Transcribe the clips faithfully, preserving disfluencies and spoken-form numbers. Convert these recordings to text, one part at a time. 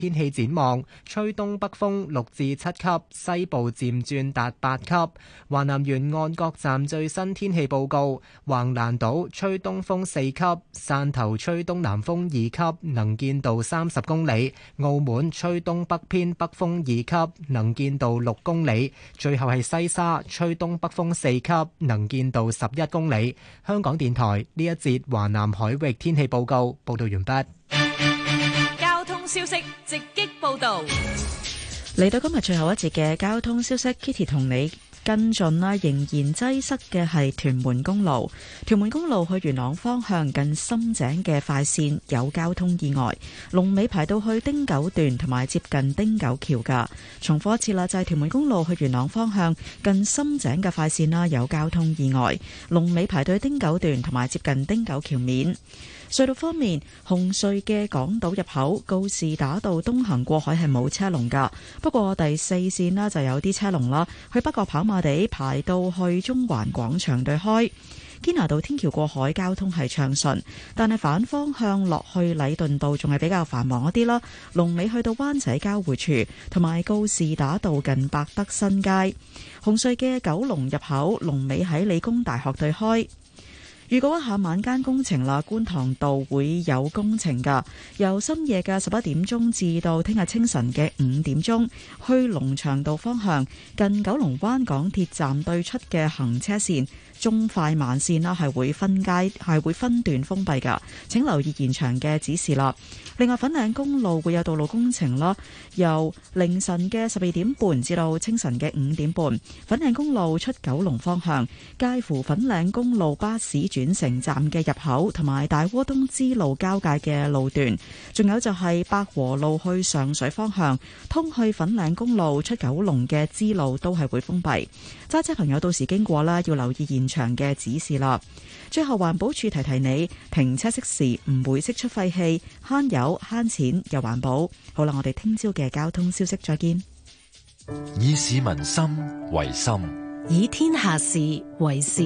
天氣展望，吹東北風六至七級，西部漸轉達八級。華南沿岸各站最新天氣報告：橫瀾島吹東風四級，汕頭吹東南風二級，能見度三十公里；澳門吹東北偏北風二級，能見度六公里。最後係西沙吹東北風四級，能見度十一公里。香港電台呢一節華南海域天氣報告報道完畢。 消息直擊報道， 嚟到今日最後一節嘅交通消息 ，Kitty 同你跟進啦。仍然擠塞嘅係屯門公路，屯門公路去元朗方向近深井嘅快線有交通意外，龍尾排到去汀九段同埋接近汀九橋噶。重複一次啦，就係屯門公路去元朗方向近深井嘅快線啦，有交通意外，龍尾排到去汀九段同埋接近汀九橋面。隧道方面，紅隧嘅港島入口告士打道東行過海係冇車龍噶，不過第四線啦就有啲車龍啦，去北角跑馬地排到去中環廣場對開。堅拿道天橋過海交通係暢順，但係反方向落去禮頓道仲係比較繁忙一啲啦。龍尾去到灣仔交匯處同埋告士打道近百德新街。紅隧嘅九龍入口龍尾喺理工大學對開。預告一下晚間工程啦，觀塘道會有工程噶，由深夜嘅十一點鐘至到聽日清晨嘅五點鐘，去龍翔道方向近九龍灣港鐵站對出嘅行車線中快慢線啦，係會分階係會分段封閉噶，請留意現場嘅指示啦。另外，粉嶺公路會有道路工程啦，由凌晨嘅十二點半至到清晨嘅五點半，粉嶺公路出九龍方向介乎粉嶺公路巴士轉乘站嘅入口同埋大窩東支路交界嘅路段，仲有就係百和路去上水方向通去粉嶺公路出九龍嘅支路都係會封閉，揸車朋友到時經過啦，要留意現場嘅指示啦。最後，環保署提提你，停車熄匙唔會釋出廢氣，慳油慳錢又環保。好啦，我哋聽朝嘅交通消息再見。 以市民心為心， 以天下事為事。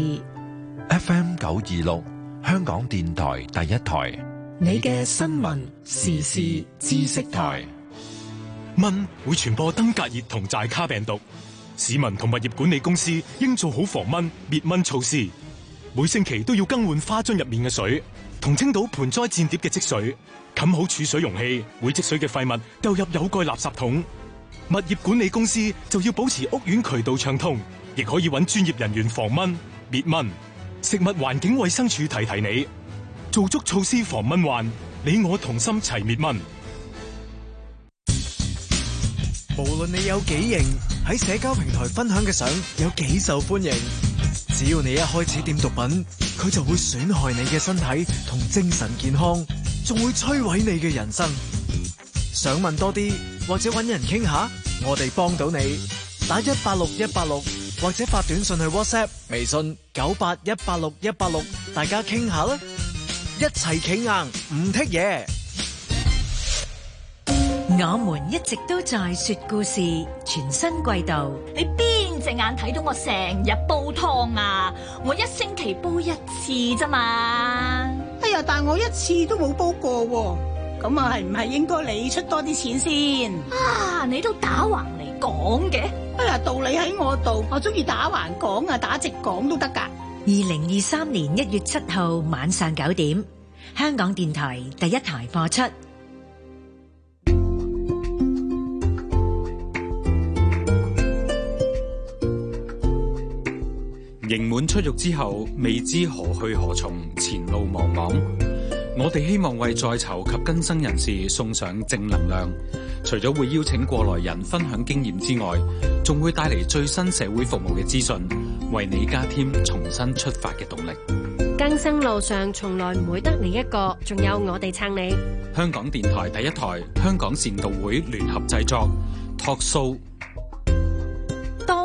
F M 九二六，香港電台第一台， 你嘅新聞時事知識台。 蚊會傳播登革熱同寨卡病毒，市民同物業管理公司應做好防蚊滅蚊措施。每星期都要更換花樽入面嘅水，同清倒盆栽墊碟嘅積水，冚好儲水容器，會積水嘅廢物丟入有蓋垃圾桶。物業管理公司就要保持屋苑渠道暢通，亦可以揾專業人員防蚊滅蚊。食物環境衛生署提提你，做足措施防蚊患，你我同心齊滅蚊。 無論你有幾型，喺社交平台分享嘅相有幾受歡迎，只要你一開始掂毒品，佢就會損害你嘅身體同精神健康，仲會摧毀你嘅人生。想問多啲或者搵人傾下，我哋幫到你。打一八六一八六或者發短信去 WhatsApp、微信九八一八六一八六，大家傾下啦，一齊企硬唔剔嘢。 我們一直都在說故事，全新季度。 你邊隻眼睇到我成日煲湯啊？我一星期煲一次咋嘛？ 哎呀，但我一次都冇煲過喎。咁啊，係唔係應該你出多啲錢先？ 啊，你都打橫嚟講嘅。 哎呀，道理喺我度，我中意打橫講啊，打直講都得噶。 二零二三年一月七號晚上九點，香港電台第一台播出。 刑滿出獄之後，未知何去何從，前路茫茫。我哋希望為在囚及更生人士送上正能量，除咗會邀請過來人分享經驗之外，仲會帶嚟最新社會服務嘅資訊，為你加添重新出發嘅動力。 更生路上從來唔會得你一個，仲有我哋撐你。 香港電台第一台，香港善導會聯合製作，Talk Show。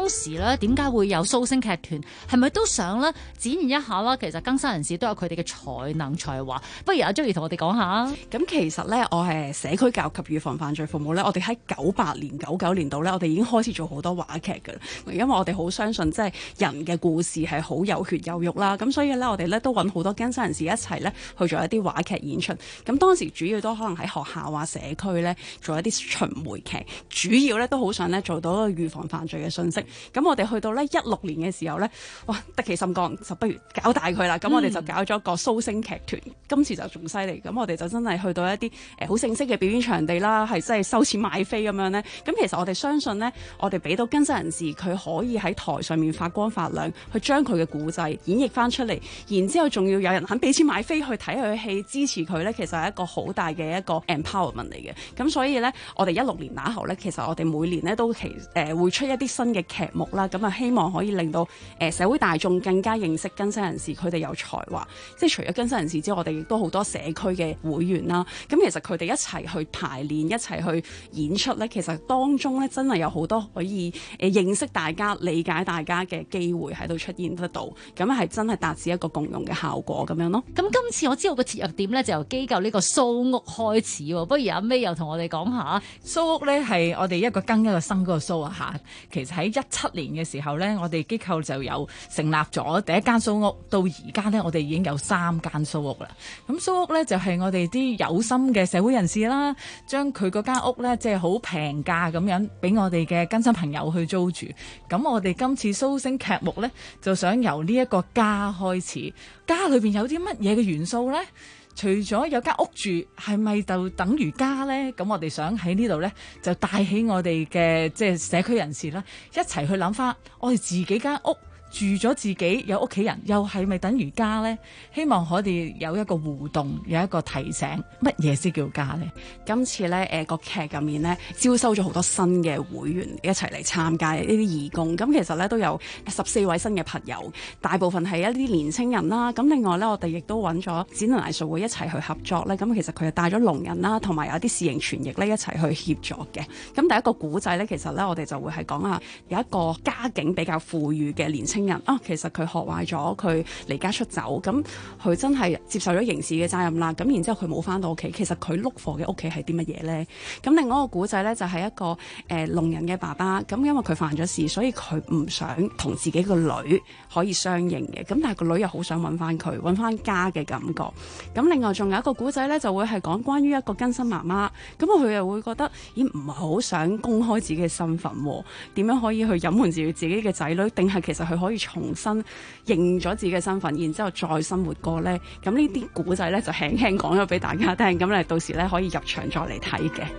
時咧點解會有蘇星劇團？係咪都想咧展現一下啦？其實更生人士都有佢哋嘅才能才華。不如阿 Joey 同我哋講下。 咁其實咧，我係社區教育及預防犯罪服務咧，我哋喺九八年、九九年度咧，我哋已經開始做好多話劇㗎啦。因為我哋好相信即係人嘅故事係好有血有肉啦。咁所以咧，我哋咧都揾好多更生人士一齊咧去做一啲話劇演出。咁當時主要都可能喺學校啊、社區咧做一啲巡迴劇，主要咧都好想咧做到一個預防犯罪嘅信息。咁我哋去到咧一六年嘅時候咧，哇得其心肝，就不如搞大佢啦。咁我哋就搞咗個蘇星劇團，今次就仲犀利。咁我哋就真係去到一啲誒好正式嘅表演場地啦，係真係收錢買飛咁樣咧。咁其實我哋相信咧，我哋俾到更生人士佢可以喺台上面發光發亮，去將佢嘅故仔演繹翻出嚟，然之後仲要有人肯俾錢買飛去睇佢嘅戲，支持佢咧，其實係一個好大嘅一個 empowerment 嚟嘅。咁所以咧，我哋一六年打後咧，其實我哋每年咧都其誒、呃、會出一啲新嘅劇目啦。咁啊，希望可以令到誒、呃、社會大眾更加認識更生人士，佢哋有才華。即係除咗更生人士之外，我哋亦都好多社區嘅會員啦。咁其實佢哋一齊去排練，一齊去演出咧，其實當中咧真係有好多可以誒認識大家、理解大家嘅機會喺度出現得到。咁係真係達至一個共融嘅效果咁樣咯。 咁今次我知道個切入點咧就由機構呢個蘇屋開始喎。不如阿 May 又同我哋講下。 蘇屋咧係我哋一個更一個生嗰個蘇啊嚇。其實喺一七年嘅時候咧，我哋機構就有成立咗第一間蘇屋，到而家咧我哋已經有三間蘇屋啦。咁蘇屋咧就係我哋啲有心嘅社會人士啦，將佢嗰間屋咧即係好平價咁樣俾我哋嘅更生朋友去租住。咁我哋今次蘇星劇目咧就想由呢一個家開始，家裏邊有啲乜嘢嘅元素咧？除咗有間屋住，係咪就等於家呢？咁我哋想喺呢度呢，就帶起我哋嘅即係社區人士啦，一齊去諗翻我哋自己間屋。住咗自己有屋企人，又係咪等於家呢？希望我哋有一個互動，有一個提醒，乜嘢先叫家呢？ 今次咧誒個劇入面咧招收咗好多新嘅會員一齊嚟參加呢啲義工。咁其實咧都有十四位新嘅朋友，大部分係一啲年青人啦。咁另外咧我哋亦都揾咗展能藝術會一齊去合作咧。咁其實佢係帶咗聾人啦，同埋有啲視形傳譯咧一齊去協助嘅。咁第一個古仔咧，其實咧我哋就會係講下有一個家境比較富裕嘅年青人啊，其實佢學壞咗，佢離家出走，咁佢真係接受咗刑事嘅責任啦。咁然之後佢冇翻到屋企，其實佢碌貨嘅屋企係啲乜嘢呢？咁另外一個古仔呢，就係一個誒聾人嘅爸爸，咁因為佢犯咗事，所以佢唔想同自己個女可以相認嘅。咁但係個女又好想揾翻佢，揾翻家嘅感覺。咁另外仲有一個古仔呢，就會係講關於一個更生媽媽，咁佢又會覺得咦唔係好想公開自己嘅身份，點樣可以去隱瞞住自己嘅仔女？定係其實佢可以重新認咗自己嘅身份，然之後再生活過呢？咁呢啲古仔呢，就輕輕講咗俾大家聽，咁你到時呢，可以入場再嚟睇嘅。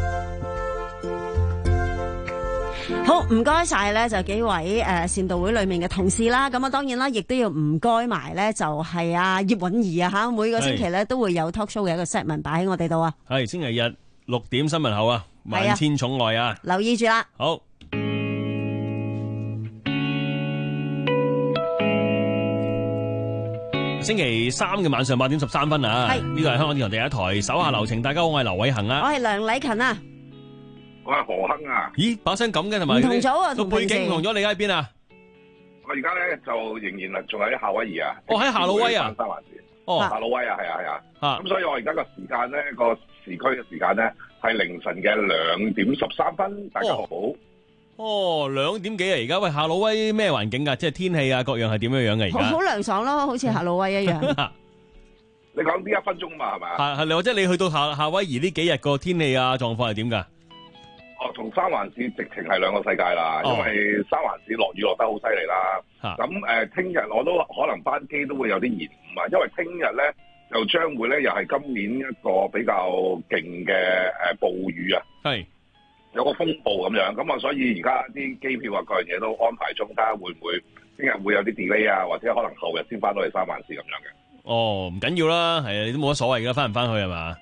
好，唔該晒咧，就幾位誒、呃、善導會裏面嘅同事啦。咁啊，當然啦，亦都要唔該埋咧，就係阿葉韻儀啊吓，每個星期咧都會有 talk show 嘅一個 set 文擺喺我哋度啊。 係星期日六點新聞後啊，萬千寵愛啊， 留意住啦。 好。星期三嘅晚上八點十三分啊，呢個係香港電台第一台，手下留情。大家好，我係劉偉恒啊， 我係梁禮勤啊。 我係何亨啊！ 咦，把聲咁嘅同埋唔同咗啊， 個背景唔同咗，你喺邊啊？ 我而家咧就仍然仲喺夏威夷啊！ 哦，喺夏魯威啊！ 哦，夏魯威啊，係啊係啊！咁、啊、所以我而家個時間咧個時區嘅時間咧係凌晨嘅兩點十三分。大家好。 哦，兩點幾啊！而家喂，夏魯威咩環境噶？即係天氣啊，各樣係點樣樣嘅而家？ 好涼爽咯，好似夏魯威一樣。 你講呢一分鐘嘛係咪？ 係係你或者你去到夏夏威夷呢幾日個天氣啊狀況係點噶？ 哦，同三環市直情係兩個世界啦，哦、因為三環市落雨落得好犀利啦。咁誒，聽、呃、日我都可能班機都會有啲延誤啊，因為聽日咧就將會咧又係今年一個比較勁嘅誒暴雨啊，係有個風暴咁樣，咁啊所以而家啲機票啊各樣嘢都安排中，睇下會唔會聽日會有啲 delay 啊，或者可能後日先翻到嚟三環市咁樣嘅。哦，唔緊要啦，係啊，你都冇乜所謂噶，翻唔翻去係嘛？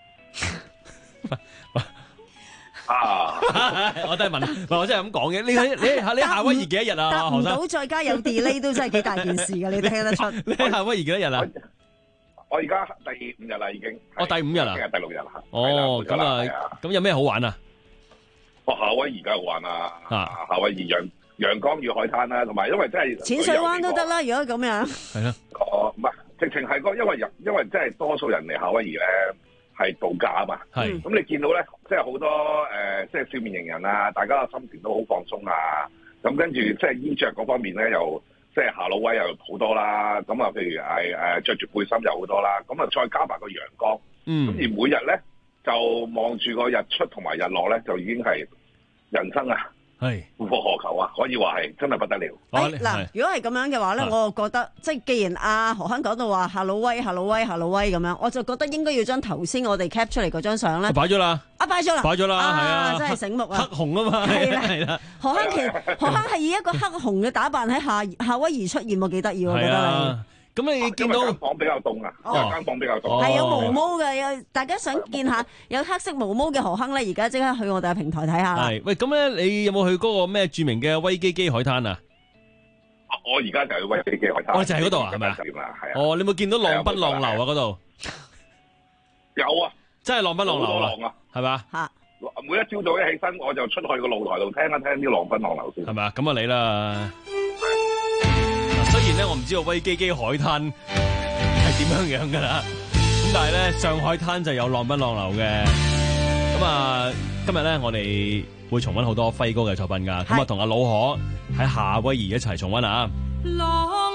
啊！我都係問，唔係我真係咁講嘅。你喺你喺你喺夏威夷幾多日啊？ 答唔到再加有 delay 都真係幾大件事㗎，你聽得出？ 你喺夏威夷幾多日啊？ 我而家第五日啦，已經。 哦，第五日啦。 今日第六日啦。 哦，咁啊，咁有咩好玩啊？ 哦，夏威夷梗係好玩啦。啊，夏威夷陽陽江與海灘啦，同埋因為真係淺水灣都得啦，如果咁樣。 係咯。 哦，唔係，直情係個因為人，因為真係多數人嚟夏威夷咧係度假啊嘛。 係。 咁你見到咧，即係好多誒、呃，即係笑面迎人啊，大家嘅心情都好放鬆啊。咁跟住即係衣着嗰方面咧，又即係夏魯威又好多啦。咁啊，譬如係誒著住背心又好多啦。咁啊，再加埋個陽光。 嗯。 咁而每日咧就望住個日出同埋日落咧，就已經係人生啊！ 係夫復何求啊！可以話係真係不得了。 誒嗱，如果係咁樣嘅話咧，我就覺得即係既然阿何香講到話夏魯威、夏魯威、夏魯威咁樣，我就覺得應該要將頭先我哋 cap 出嚟嗰張相咧， 擺咗啦， 啊擺咗啦， 擺咗啦，係啊， 真係醒目啊！ 黑紅啊嘛， 係啦係啦。 何香其何香係以一個黑紅嘅打扮喺夏夏威夷出現，我幾得意我覺得你。 咁你見到間房比較凍啊，因為間房比較凍， 係有毛毛嘅，有大家想見下有黑色毛毛嘅何香咧，而家即刻去我哋嘅平台睇下啦。 係喂，咁咧你有冇去嗰個咩著名嘅威基基海灘啊？ 我而家就去威基基海灘。 我就喺嗰度啊，係咪啊？ 係啊。 哦，你有冇見到浪奔浪流啊？嗰度有啊， 真係浪奔浪流啊，係咪啊？ 嚇！ 每一朝早一起身，我就出去個露台度聽一聽啲浪奔浪流先。 係咪啊？咁啊你啦。雖然咧我唔知道威基基海灘係點樣樣噶啦，咁但係咧上海灘就有浪奔浪流嘅。咁啊今日咧我哋會重溫好多輝哥嘅作品噶，咁啊同阿老可喺夏威夷一齊重溫啊！ 浪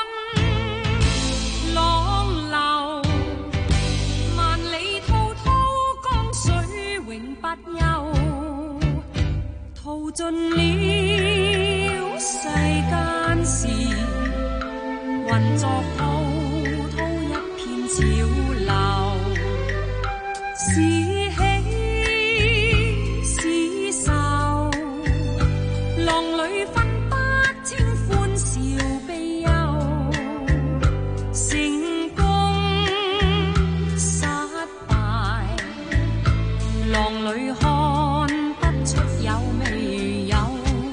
奔浪流，萬里滔滔江水永不休，淘盡了世間事。混作滔滔一片潮流，是喜是愁，浪裏分不清歡笑悲憂，成功失敗，浪裏看不出有未有。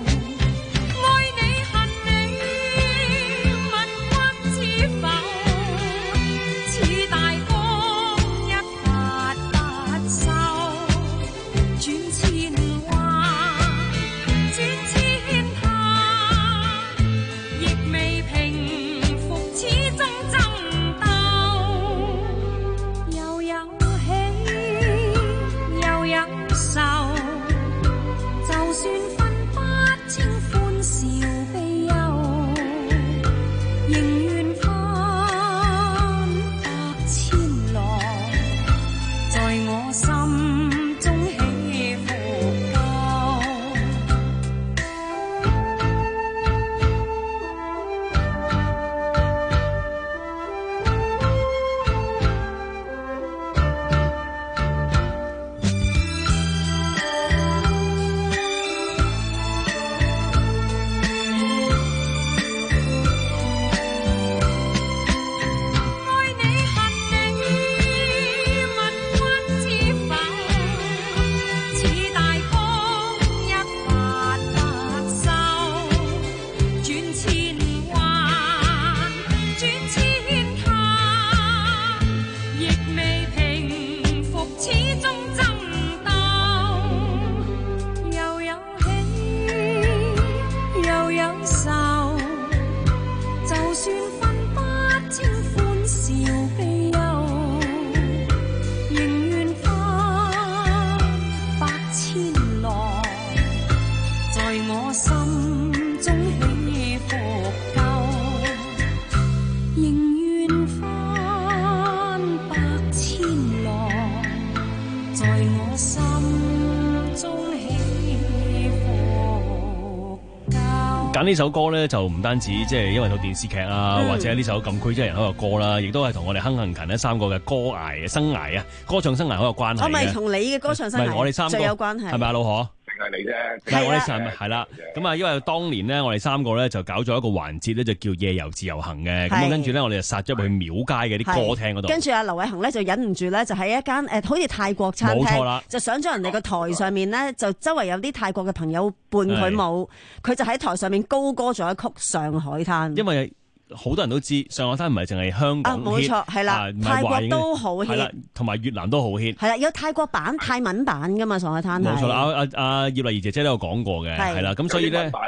揀呢首歌咧，就唔單止即係因為套電視劇啊，嗯、或者呢首禁區即係人口嘅歌啦，亦都係同我哋亨幸勤呢三個嘅歌涯生涯啊，歌唱生涯好有關係嘅。 我咪同你嘅歌唱生涯我哋三個最有關係， 係咪啊，老可？ 係你啫， 係我哋三係啦。咁啊，因為當年咧，我哋三個咧就搞咗一個環節咧，就叫夜遊自由行嘅。咁跟住咧，我哋就殺咗入去廟街嘅啲歌廳嗰度。 跟住阿劉偉恒咧就忍唔住咧，就喺一間誒好似泰國餐廳，冇錯啦，就上咗人哋個台上面咧，就周圍有啲泰國嘅朋友伴佢舞，佢就喺台上面高歌咗一曲《上海灘》。 因為好多人都知上海灘唔係淨係香港 hit， 冇錯，係啦，泰國都好 hit，係啦， 同埋越南都好 hit， 係啦，有泰國版、泰文版噶嘛，上海灘係。 冇錯啦，阿阿阿葉麗儀姐姐都有講過嘅，係啦，咁所以咧， 有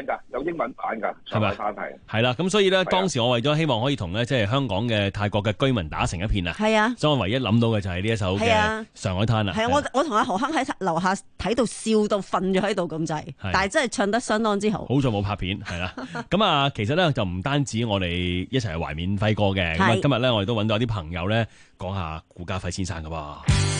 英文版㗎， 係咪？ 上海灘係係啦，咁所以咧，當時我為咗希望可以同咧即係香港嘅泰國嘅居民打成一片啊， 係啊， 所以我唯一諗到嘅就係呢一首嘅《上海灘》啦。 係啊，我我同阿何鏗喺樓下睇到笑到瞓咗喺度咁滯，但係真係唱得相當之好。 好在冇拍片，係啦。咁啊，其實咧就唔單止我哋一齊懷緬輝哥嘅，咁啊今日咧我哋都揾到啲朋友咧講下顧嘉輝先生㗎噃。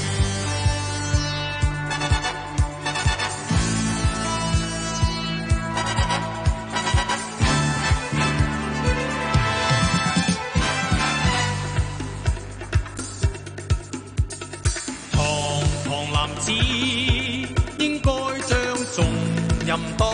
只應該將重任當。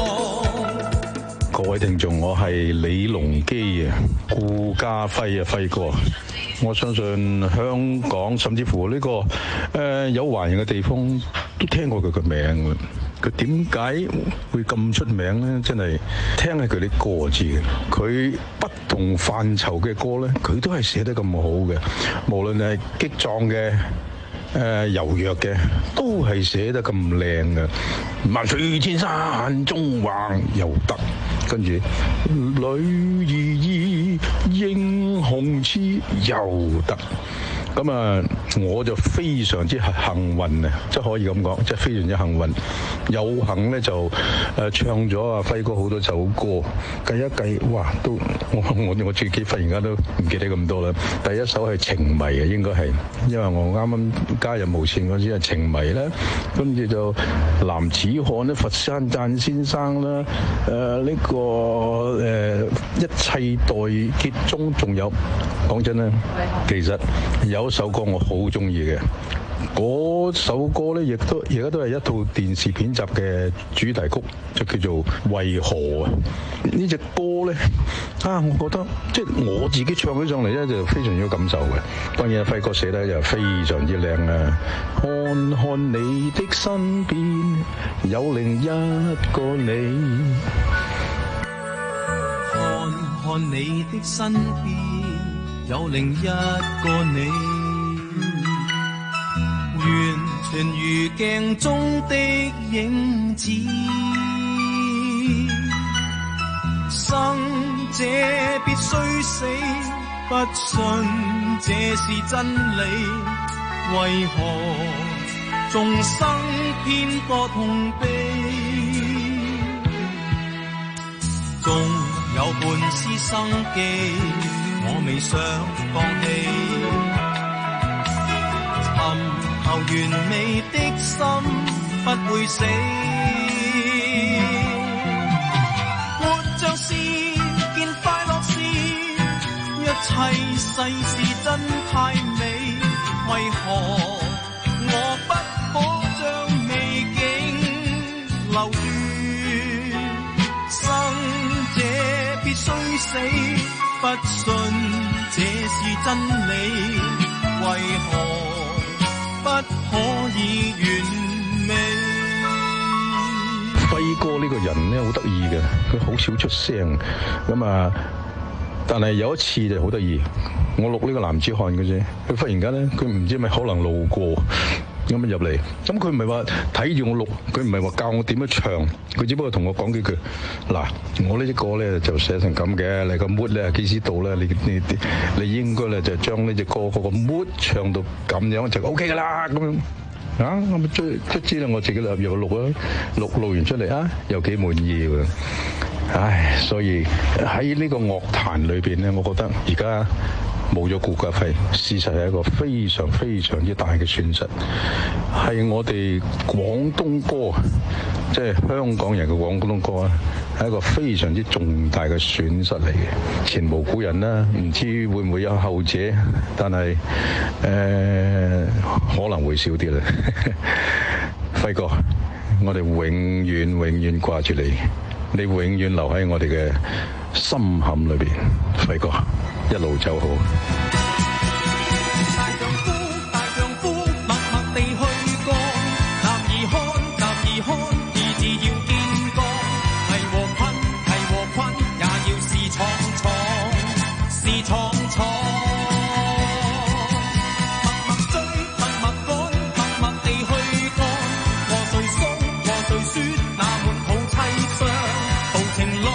各位聽眾，我係李龍基啊，顧嘉輝啊，輝哥。我相信香港甚至乎呢、這個誒、呃、有華人嘅地方都聽過佢嘅名。佢點解會咁出名咧？真係聽下佢啲歌知嘅。佢不同範疇嘅歌咧，佢都係寫得咁好嘅。無論係激壯嘅。誒、呃、柔弱嘅都係寫得咁靚嘅，萬水千山縱橫又得，跟住女兒英雄痴又得，咁啊我就非常之幸運啊，即係可以咁講，即係非常之幸運，有幸咧就誒、呃、唱咗阿輝哥好多首歌，計一計哇都我我我自己忽然間都唔記得咁多啦。第一首係情迷啊，應該係，因為我啱啱加入無線嗰時係情迷啦，跟住就男子漢咧，佛山贊先生啦，誒、呃、呢、這個誒、呃、一切待結中，仲有講真咧，其實有一首歌我好中意嘅，嗰首歌咧亦都而家都係一套電視片集嘅主題曲，就叫做為何啊。呢隻歌咧啊，我覺得即係我自己唱起上嚟咧就非常有感受嘅。當然輝哥寫得又非常之靚啊！看看你的身邊有另一個你， 看看你的身邊有另一個你，完全如鏡中的影子。生者必須死，不信這是真理。為何眾生偏多痛悲？縱有半絲生機，我未想放棄。尋求完美的心不會死，活着是件快樂事，一切世事真太美。為何我不可將美景留住？生者必須死，不信這是真理。為何不可以完美？ 輝哥呢個人咧好得意嘅，佢好少出聲咁啊，但係有一次就好得意。我錄呢個男子漢嘅啫，佢忽然間咧，佢唔知咪可能路過咁樣入嚟，咁佢唔係話睇住我錄，佢唔係話教我點樣唱，佢只不過同我講幾句。嗱，我呢隻歌咧就寫成咁嘅，你個 mood 咧幾時到咧？你你你你應該咧就將呢隻歌嗰個 mood 唱到咁樣就 OK 噶啦，咁樣啊，我咪最都知啦，我自己入入錄啊，錄錄完出嚟啊，又幾滿意喎。唉，所以喺呢個樂壇裏邊咧，我覺得而家冇咗顧嘉輝，事實係一個非常非常之大嘅損失，係我哋廣東歌，即係香港人嘅廣東歌啊，係一個非常之重大嘅損失嚟嘅。前無古人啦，唔知會唔會有後者，但係誒、呃、可能會少啲啦。輝哥，我哋永遠永遠掛住你，你永遠留喺我哋嘅心坎裏邊，輝哥一路走好。 大丈夫，大丈夫，默默地去過，男兒漢，男兒漢，義字要見過，危和困，危和困，也要是闖闖，是闖闖。默默追，默默趕，默默地去幹，和誰訴，和誰説，那滿肚凄傷，豪情裏。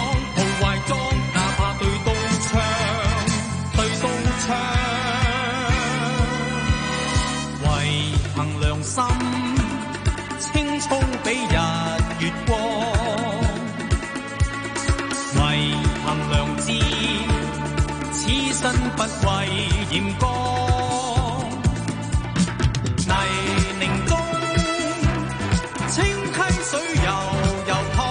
月光，唯憑良知，此身不畏嚴光。泥濘中，清溪水悠悠淌，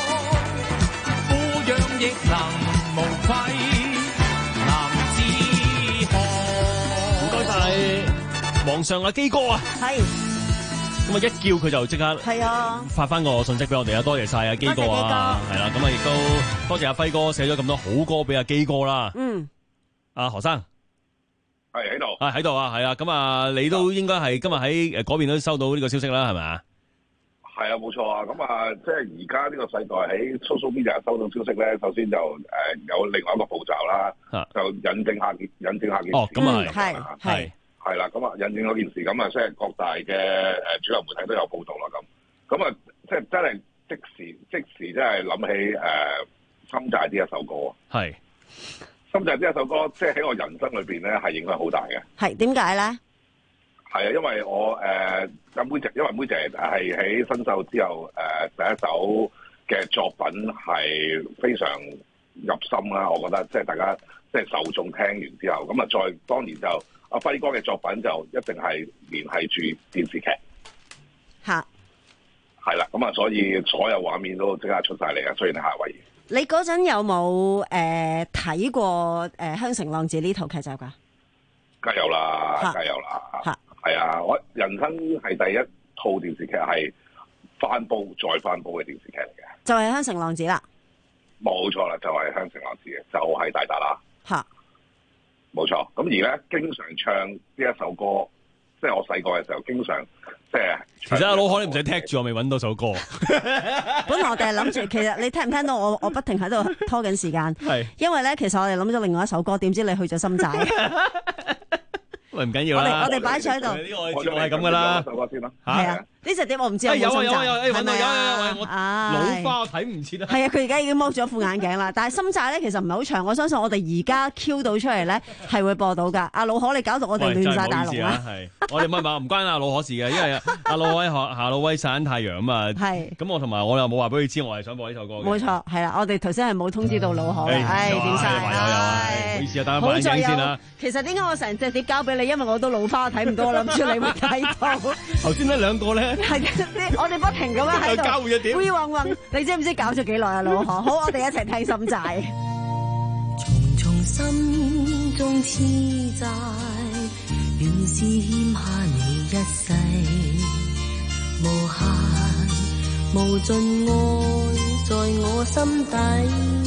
富養亦能無愧男子漢。 唔該晒，皇上阿基哥啊！ 係。 咁啊！一叫佢就即刻係啊， 發翻個信息俾我哋啊！多謝晒阿基哥啊，係啦，咁啊亦都多謝阿輝哥寫咗咁多好歌俾阿基哥啦。 嗯， 阿何生係喺度， 啊喺度啊，係啊，咁啊你都應該係今日喺誒嗰邊都收到呢個消息啦，係咪啊？ 係啊，冇錯啊！咁啊，即係而家呢個世代喺 social media 收到消息咧，首先就誒有另外一個步驟啦，就引證下引證下件事。 哦，咁啊係係。 係啦，咁啊引證嗰件事，咁啊即係各大嘅誒主流媒體都有報道啦，咁咁啊即係真係即時即時真係諗起誒《心債》呢一首歌。 係《 心債》呢一首歌，即係喺我人生裏邊咧係影響好大嘅。 係點解咧？ 係啊，因為我誒阿、呃、妹姐，因為妹姐係喺新秀之後誒、呃、第一首嘅作品係非常入心啦，我覺得即係大家即係受眾聽完之後，咁啊再當然就。阿輝哥嘅作品就一定係聯繫住電視劇， 嚇， 係啦，咁啊，所以所有畫面都即刻出晒嚟啊！雖然係夏威夷， 你嗰陣有冇誒睇過誒《香城浪子》呢套劇集㗎？ 梗有啦，梗有啦，嚇，係啊！我人生係第一套電視劇係翻煲再翻煲嘅電視劇嚟嘅， 就係《香城浪子》啦， 冇錯啦，就係、是《香城浪子》嘅，就係、是、大達啦， 嚇。 冇錯，咁而咧經常唱呢一首歌，即係我細個嘅時候經常即係。 其實阿老可你唔使踢住我，未揾到首歌。 本來我哋係諗住，其實你聽唔聽到我？我不停喺度拖緊時間。 係。 因為咧，其實我哋諗咗另外一首歌，點知你去咗心債。 喂，唔緊要啦。 我哋我哋擺咗喺度。 呢個節目係咁噶啦。 首歌先啦。 係啊。呢隻碟我唔知有冇心債。 有啊有啊有，揾到有有有，我老花我睇唔切啊。 係啊，佢而家已經剝咗副眼鏡啦。但係心債咧其實唔係好長，我相信我哋而家 Q 到出嚟咧係會播到㗎。阿老可你搞到我哋亂晒大龍啦。 係，我哋唔係唔關阿老可事嘅，因為阿老威夏夏老威曬緊太陽啊嘛。 係。咁我同埋我又冇話俾佢知，我係想播呢首歌嘅。 冇錯，係啦，我哋頭先係冇通知到老可嘅。唉，點晒？ 有有有，唔好意思啊，戴翻眼鏡先啦。 其實點解我成隻碟交俾你？因為我都老花睇唔到，我諗住你會睇到。 頭先呢兩個咧。係。我哋不停咁樣喺度，烏暈暈，你知唔知搞咗幾耐啊？老何，好，我哋一齊聽心債。 重重心中痴債，原是欠下你一世，無限無盡愛在我心底，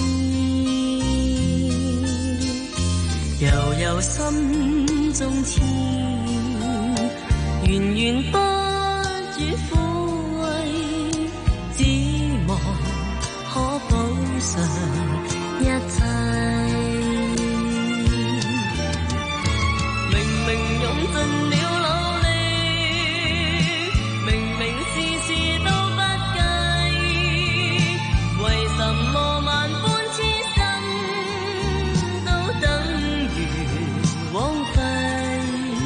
悠悠心中痴，源源不絕苦。只望可補償一切，明明用盡了努力，明明事事都不計，為什麼萬般痴心都等於枉費？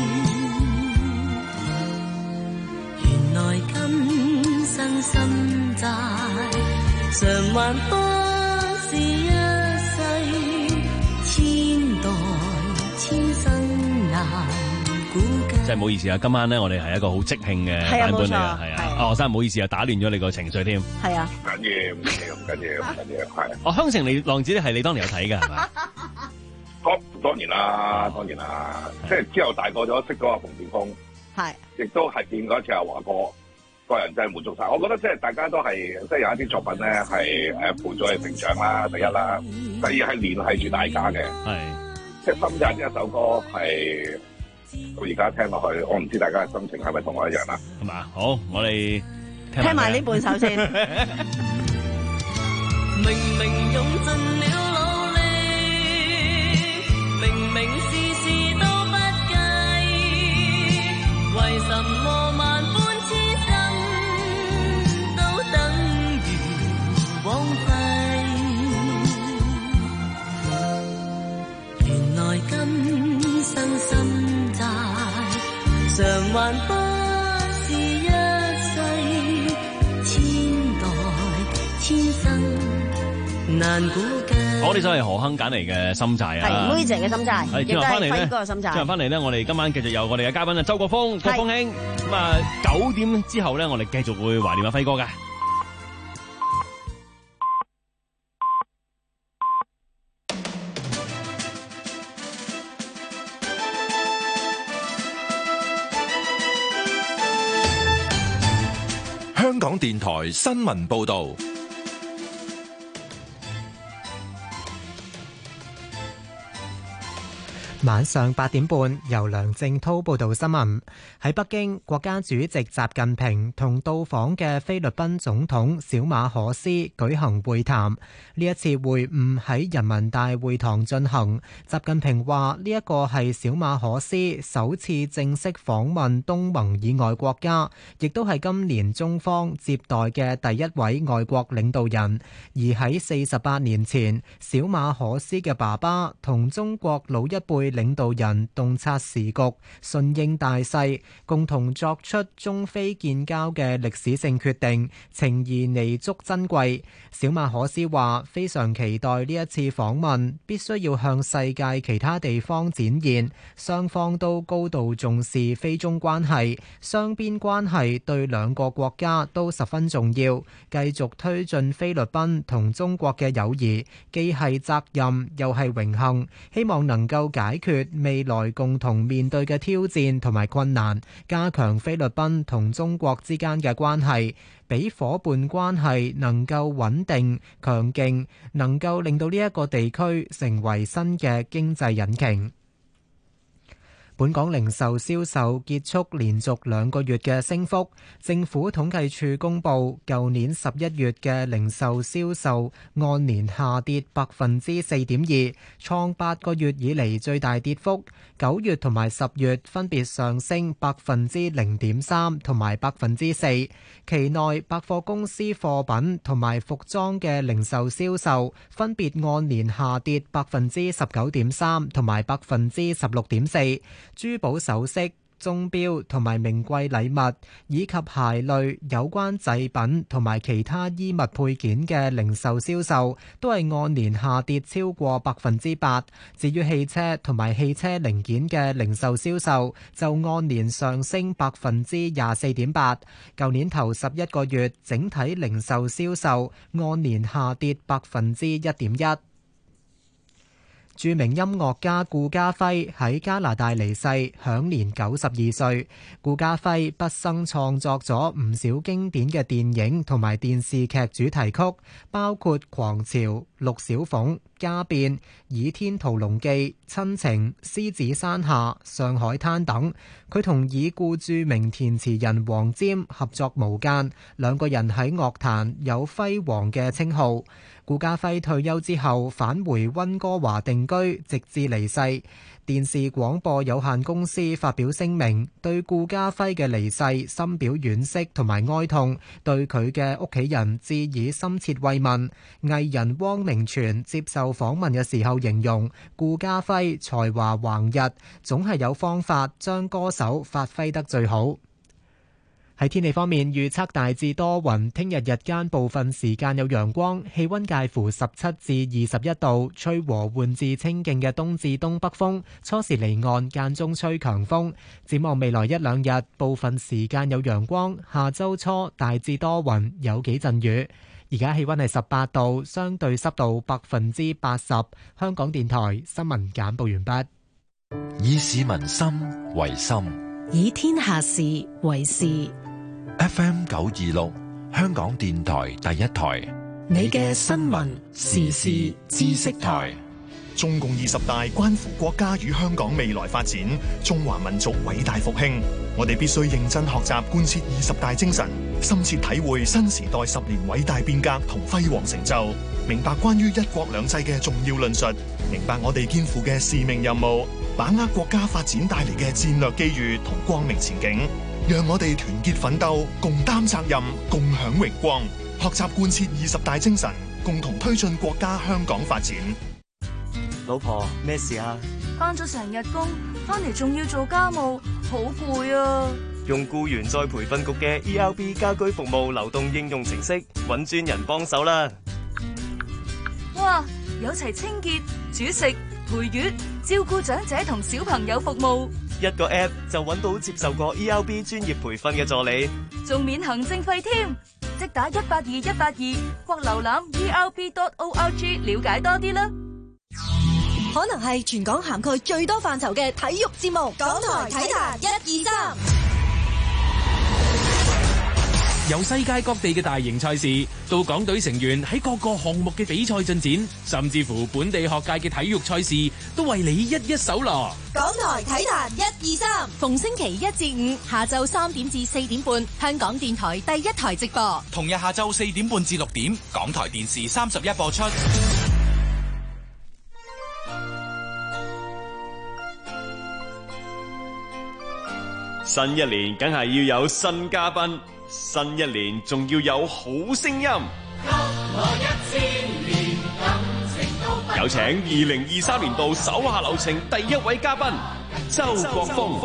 原來今生心償還不是一世，千代千生難估計。 真係唔好意思啊！今晚咧，我哋係一個好即興嘅版本嚟嘅，係啊。阿學生唔好意思啊，打亂咗你個情緒添。 係啊， 唔緊要，唔緊要，唔緊要，唔緊要，係。 哦，香城你浪子咧係你當年有睇㗎係嘛？ 當當然啦，當然啦，即係之後大個咗識咗阿馮紹峰， 係， 亦都係見過一次阿華哥。個人真係滿足晒，我覺得即係大家都係即係有一啲作品咧係誒陪咗你成長啦，第一啦，第二係聯繫住大家嘅， 係即係《心債》呢一首歌係到而家聽落去，我唔知大家嘅心情係咪同我一樣啦， 係嘛？好，我哋聽埋呢半首先。 明明用盡了努力，明明事事都不計，為什麼萬般痴心都等於枉費？原來今生心債償還不是一世，千代千生難估計。 好，呢首係何鏗揀嚟嘅《心債》啊， 係妹姐嘅心債， 係亦都係輝哥嘅心債。 轉頭翻嚟呢，我哋今晚繼續有我哋嘅嘉賓啊，周國峰，國峰兄。咁啊，九點之後咧，我哋繼續會懷念阿輝哥嘅。 香港電台新聞報道。 晚上八點半，由梁正滔報道新聞。喺北京，國家主席習近平同到訪嘅菲律賓總統小馬可斯舉行會談。呢一次會晤喺人民大會堂進行。習近平話：呢一個係小馬可斯首次正式訪問東盟以外國家，亦都係今年中方接待嘅第一位外國領導人。而喺四十八年前，小馬可斯嘅爸爸同中國老一輩領導人洞察時局，順應大勢，共同作出中菲建交嘅歷史性決定，情誼彌足珍貴。小馬可斯話：非常期待呢一次訪問，必須要向世界其他地方展現，雙方都高度重視菲中關係，雙邊關係對兩個國家都十分重要。繼續推進菲律賓同中國嘅友誼，既係責任又係榮幸，希望能夠解決未來共同面對嘅挑戰同埋困難，加強菲律賓同中國之間嘅關係，俾伙伴關係能夠穩定強勁，能夠令到呢一個地區成為新嘅經濟引擎。本港零售銷售結束連續兩個月嘅升幅。政府統計處公佈，舊年十一月嘅零售銷售按年下跌百分之四點二，創八個月以嚟最大跌幅。九月同埋十月分別上升百分之零點三同埋百分之四。期內百貨公司貨品同埋服裝嘅零售銷售分別按年下跌百分之十九點三同埋百分之十六點四。珠寶首飾、鐘錶同埋名貴禮物，以及鞋類有關製品同埋其他衣物配件嘅零售銷售，都係按年下跌超過百分之八。至於汽車同埋汽車零件嘅零售銷售，就按年上升百分之廿四點八。舊年頭十一個月，整體零售銷售按年下跌百分之一點一。著名音樂家顧嘉輝喺加拿大離世，享年九十二歲。顧嘉輝畢生創作咗唔少經典嘅電影同埋電視劇主題曲，包括《狂潮》、《陸小鳳》、《家變》、《倚天屠龍記》、《親情》、《獅子山下》、《上海灘》等。佢同已故著名填詞人黃霑合作無間，兩個人喺樂壇有輝煌嘅稱號。顧嘉輝退休之後返回溫哥華定居，直至離世。電視廣播有限公司發表聲明，對顧嘉輝嘅離世深表惋惜同埋哀痛，對佢嘅屋企人致以深切慰問。藝人汪明荃接受訪問嘅時候形容，顧嘉輝才華橫溢，總係有方法將歌手發揮得最好。喺天氣方面，預測大致多雲，聽日日間部分時間有陽光，氣溫介乎十七至二十一度，吹和緩至清勁嘅東至東北風，初時離岸，間中吹強風。展望未來一兩日，部分時間有陽光，下周初大致多雲，有幾陣雨。而家氣溫係十八度，相對濕度百分之八十。香港電台新聞簡報完畢。 以市民心為心， 以天下事為事。 F M 九二六，香港電台第一台， 你嘅新聞時事知識台。 中共二十大關乎國家與香港未來發展，中華民族偉大復興。我哋必須認真學習貫徹二十大精神，深切體會新時代十年偉大變革同輝煌成就，明白關於一國兩制嘅重要論述，明白我哋肩負嘅使命任務，把握國家發展帶嚟嘅戰略機遇同光明前景。讓我哋團結奮鬥，共擔責任，共享榮光，學習貫徹二十大精神，共同推進國家香港發展。 老婆，咩事啊？ 返咗成日工，返嚟仲要做家務，好攰啊！ 用僱員再培訓局嘅 E R B 家居服務流動應用程式，揾專人幫手啦。 哇！有齊清潔、煮食、陪月、照顧長者同小朋友服務， 一個 app 就揾到接受過 E R B 專業培訓嘅助理， 仲免行政費添。即打一八二一八二或瀏覽 E R B dot org 了解多啲啦。 可能係全港涵蓋最多範疇嘅體育節目，港台體壇一二三。 由世界各地嘅大型賽事，到港隊成員喺各個項目嘅比賽進展，甚至乎本地學界嘅體育賽事，都為你一一搜羅。 港台體壇一二三，逢星期一至五下晝三點至四點半，香港電台第一台直播。 同日下晝四點半至六點，港台電視三十一播出。 新一年梗係要有新嘉賓，新一年仲要有好聲音。有請二零二三年度手下留情第一位嘉賓周國峰。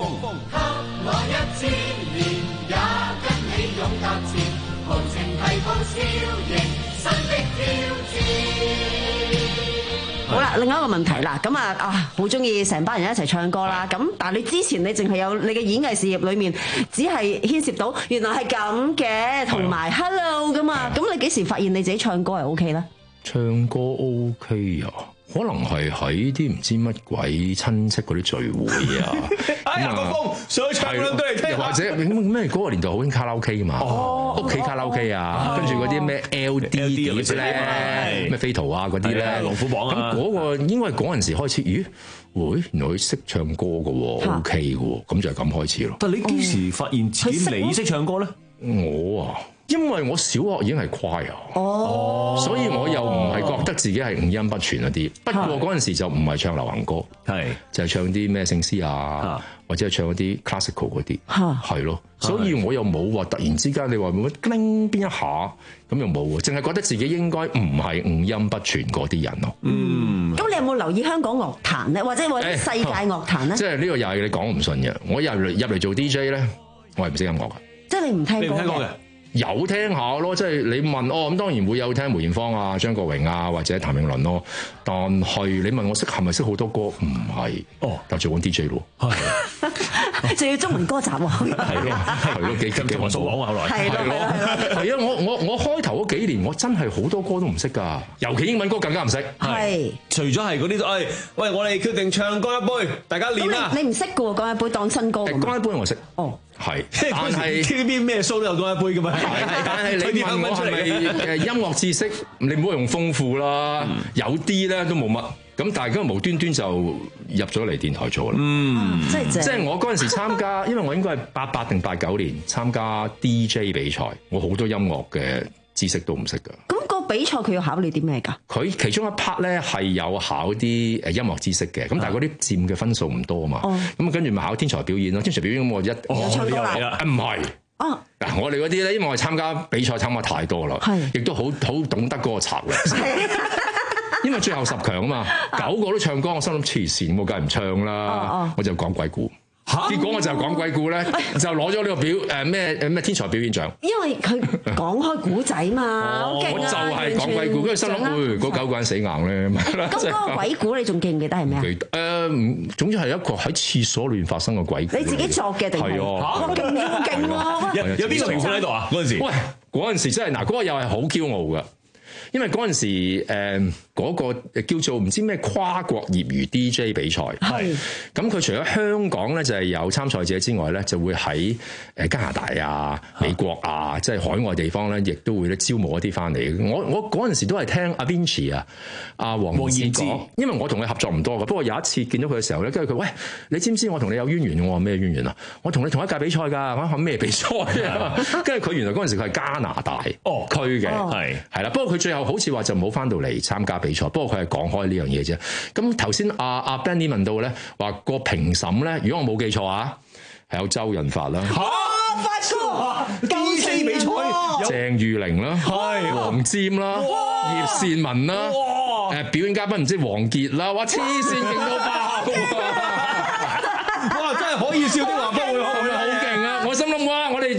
好啦，另外一個問題啦，咁啊啊，好中意成班人一齊唱歌啦，咁但係你之前你淨係有你嘅演藝事業裏面，只係牽涉到原來係咁嘅，同埋 Hello 噶嘛，咁你幾時發現你自己唱歌係 OK 咧？ 唱歌 OK 啊？可能係喺啲唔知乜鬼親戚嗰啲聚會啊， 哎呀，國峰上去唱兩句嚟聽下， 又或者咩嗰個年代好興卡拉 OK 噶嘛，屋企卡拉 OK 啊，跟住嗰啲咩 L D 碟咧，咩飛圖啊嗰啲咧， 龍虎榜啊， 咁嗰個應該係嗰陣時開始，咦？喂，原來佢識唱歌噶喎 ，OK 嘅喎，咁就係咁開始咯。 但係你幾時發現自己你識唱歌咧？ 我啊。因為我小學已經係 choir，哦，所以我又唔係覺得自己係五音不全嗰啲。不過嗰陣時就唔係唱流行歌，係就係唱啲咩聖詩啊，或者係唱一啲 classical 嗰啲，係咯。所以我又冇話突然之間你話乜叮邊一下咁又冇喎，淨係覺得自己應該唔係五音不全嗰啲人咯。嗯， 咁你有冇留意香港樂壇咧，或者或者世界樂壇咧？ 即係呢個又係你講唔順嘅。我入嚟入嚟做 D J 咧，我係唔識音樂嘅。 即係你唔聽歌嘅。 有聽下咯，即係你問哦，咁當然會有聽梅艷芳啊、張國榮啊或者譚詠麟咯。但係你問我識係咪識好多歌？唔係，哦，就做緊 D J 咯， 仲要中文歌集喎。係咯，係咯，幾幾我數講啊，後來係咯，係啊，我我我開頭嗰幾年，我真係好多歌都唔識㗎，尤其英文歌更加唔識。 係， 除咗係嗰啲，誒，喂，我哋決定唱歌一杯，大家練啦。 你唔識㗎喎，歌一杯當新歌咁。 歌一杯我識。 哦。 係，但係 T V B 咩 show 都有嗰一杯噶嘛。 但係你問我係咪誒音樂知識，你唔好用豐富啦，嗯、有啲咧都冇乜。咁但係今日無端端就入咗嚟電台做啦。嗯，即係即係我嗰陣時參加，因為我應該係八八定八九年參加 D J 比賽，我好多音樂嘅知識都唔識㗎。 咁個比賽佢要考慮啲咩㗎？ 佢其中一 part 咧係有考啲誒音樂知識嘅，咁但係嗰啲佔嘅分數唔多啊嘛。咁啊跟住咪考天才表演咯，天才表演咁我一有唱歌啦， 唔係。哦，嗱我哋嗰啲咧，因為我係參加比賽參加太多啦，亦都好好懂得嗰個策略。因為最後十強啊嘛，九個都唱歌，我心諗黐線，我梗係唔唱啦，我就講鬼故。結果我就講鬼故咧，就攞咗呢個表誒咩誒咩天才表演獎。 因為佢講開古仔嘛，好勁啊！ 我就係講鬼故，跟住心諗，誒嗰九個人死硬咧。 咁嗰個鬼故你仲記唔記得係咩啊？ 記得誒，總之係一個喺廁所裏面發生嘅鬼故。 你自己作嘅定係？係啊，勁勁勁喎！ 有有邊個評判喺度啊？嗰陣時， 喂，嗰陣時真係嗱，嗰個又係好驕傲㗎。因為嗰陣時誒嗰、呃那個叫做唔知咩跨國業餘 D J 比賽，係咁佢除咗香港咧就係、是、有參賽者之外咧，就會喺誒加拿大啊、美國啊，即係海外地方咧，亦都會咧招募一啲翻嚟。我我嗰陣時都係聽阿 Vinci 啊、阿黃燕之講，因為我同佢合作唔多嘅。不過有一次見到佢嘅時候咧，跟住佢喂，你知唔知我同你有淵源？我話咩淵源啊？我同你同一屆比賽㗎。我話咩比賽啊？跟住佢原來嗰陣時佢係加拿大哦區嘅，係係啦。不過佢最後好似話就冇翻到嚟參加比賽，不過佢係講開呢樣嘢啫。咁頭先阿阿 Benny 問到咧，話個評審咧，如果我冇記錯啊，係有周潤發啦，嚇發錯 D J 比賽， 鄭裕玲啦，係黃霑啦，葉倩文啦，誒表演嘉賓唔知王傑啦，哇黐線勁到爆！哇真係可以笑啲話不會好勁啊！我心諗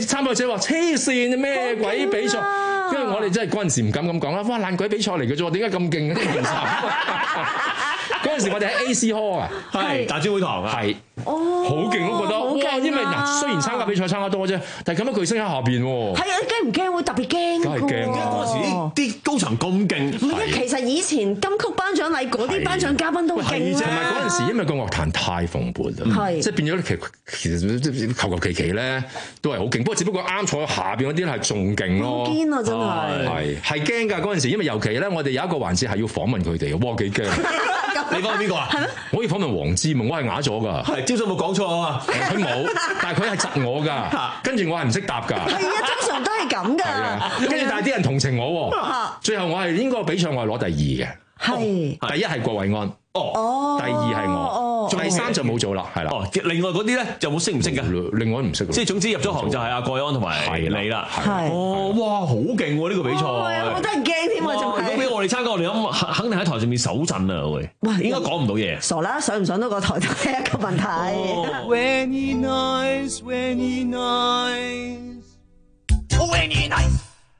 參賽者話黐線咩鬼比賽？因為我哋真係嗰陣時唔敢咁講啦，哇爛鬼比賽嚟嘅啫喎，點解咁勁嘅啲比賽？嗰陣時我哋喺 A C Hall 啊， 係大專會堂啊， 係。 哦， 好勁咯，覺得哇！因為嗱，雖然參加比賽參加多啫，但係咁樣巨星喺下邊喎。 係啊，驚唔驚？會特別驚。 梗係驚啦！ 嗰陣時啲啲高層咁勁。 唔係啊，其實以前金曲頒獎禮嗰啲頒獎嘉賓都勁啦。 同埋嗰陣時，因為個樂壇太蓬勃啦， 係即係變咗其其實求求其其咧都係好勁，不過只不過啱坐喺下邊嗰啲係仲勁咯。 好堅啊！真係係係驚㗎嗰陣時，因為尤其咧，我哋有一個環節係要訪問佢哋嘅，哇幾驚！ 你訪問邊個啊？係咩？ 我要訪問黃之夢，我係啞咗㗎。 係，朝早冇講錯啊！ 佢冇，但係佢係窒我㗎，跟住我係唔識答㗎。 係啊，通常都係咁㗎。 係啊，跟住但係啲人同情我喎。最後我係應該比賽我係攞第二嘅。 係。 第一係郭偉安。 哦。 第二係我。第三就冇做啦，係啦。 哦，另外嗰啲咧就冇識唔識㗎？ 另外唔識。即係總之入咗行就係阿郭偉安同埋你啦。 係。 哦，哇，好勁喎！呢個比賽。 我得人驚添啊！仲係。 如果俾我哋參加，我哋諗肯定喺台上面手震啊！會。應該講唔到嘢。 傻啦，上唔上到個台都係一個問題。 When he nice, when he nice, when he nice。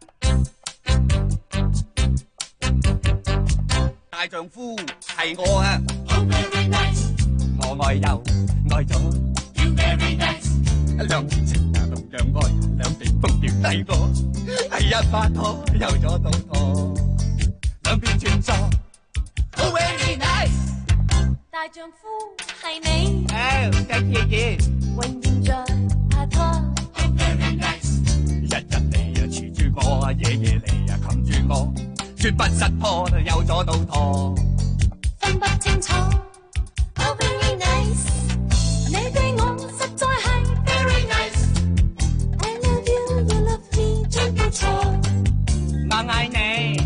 大丈夫係我啊 ，Oh very nice， 我愛又愛咗 ，You very nice， 兩情情啊同樣愛，兩邊風調低過，係一拍拖又咗到拖，兩邊轉左 ，Oh very nice， 大丈夫係你， 哦，謝謝謝， 永遠在拍拖 ，Oh very nice， 日日嚟啊纏住我，夜夜嚟啊冚住我。絕不失破，又咗到拖， 分不清楚。Oh very nice， 你對我實在係 very nice。I love you, you love me， 真不錯。 我愛你，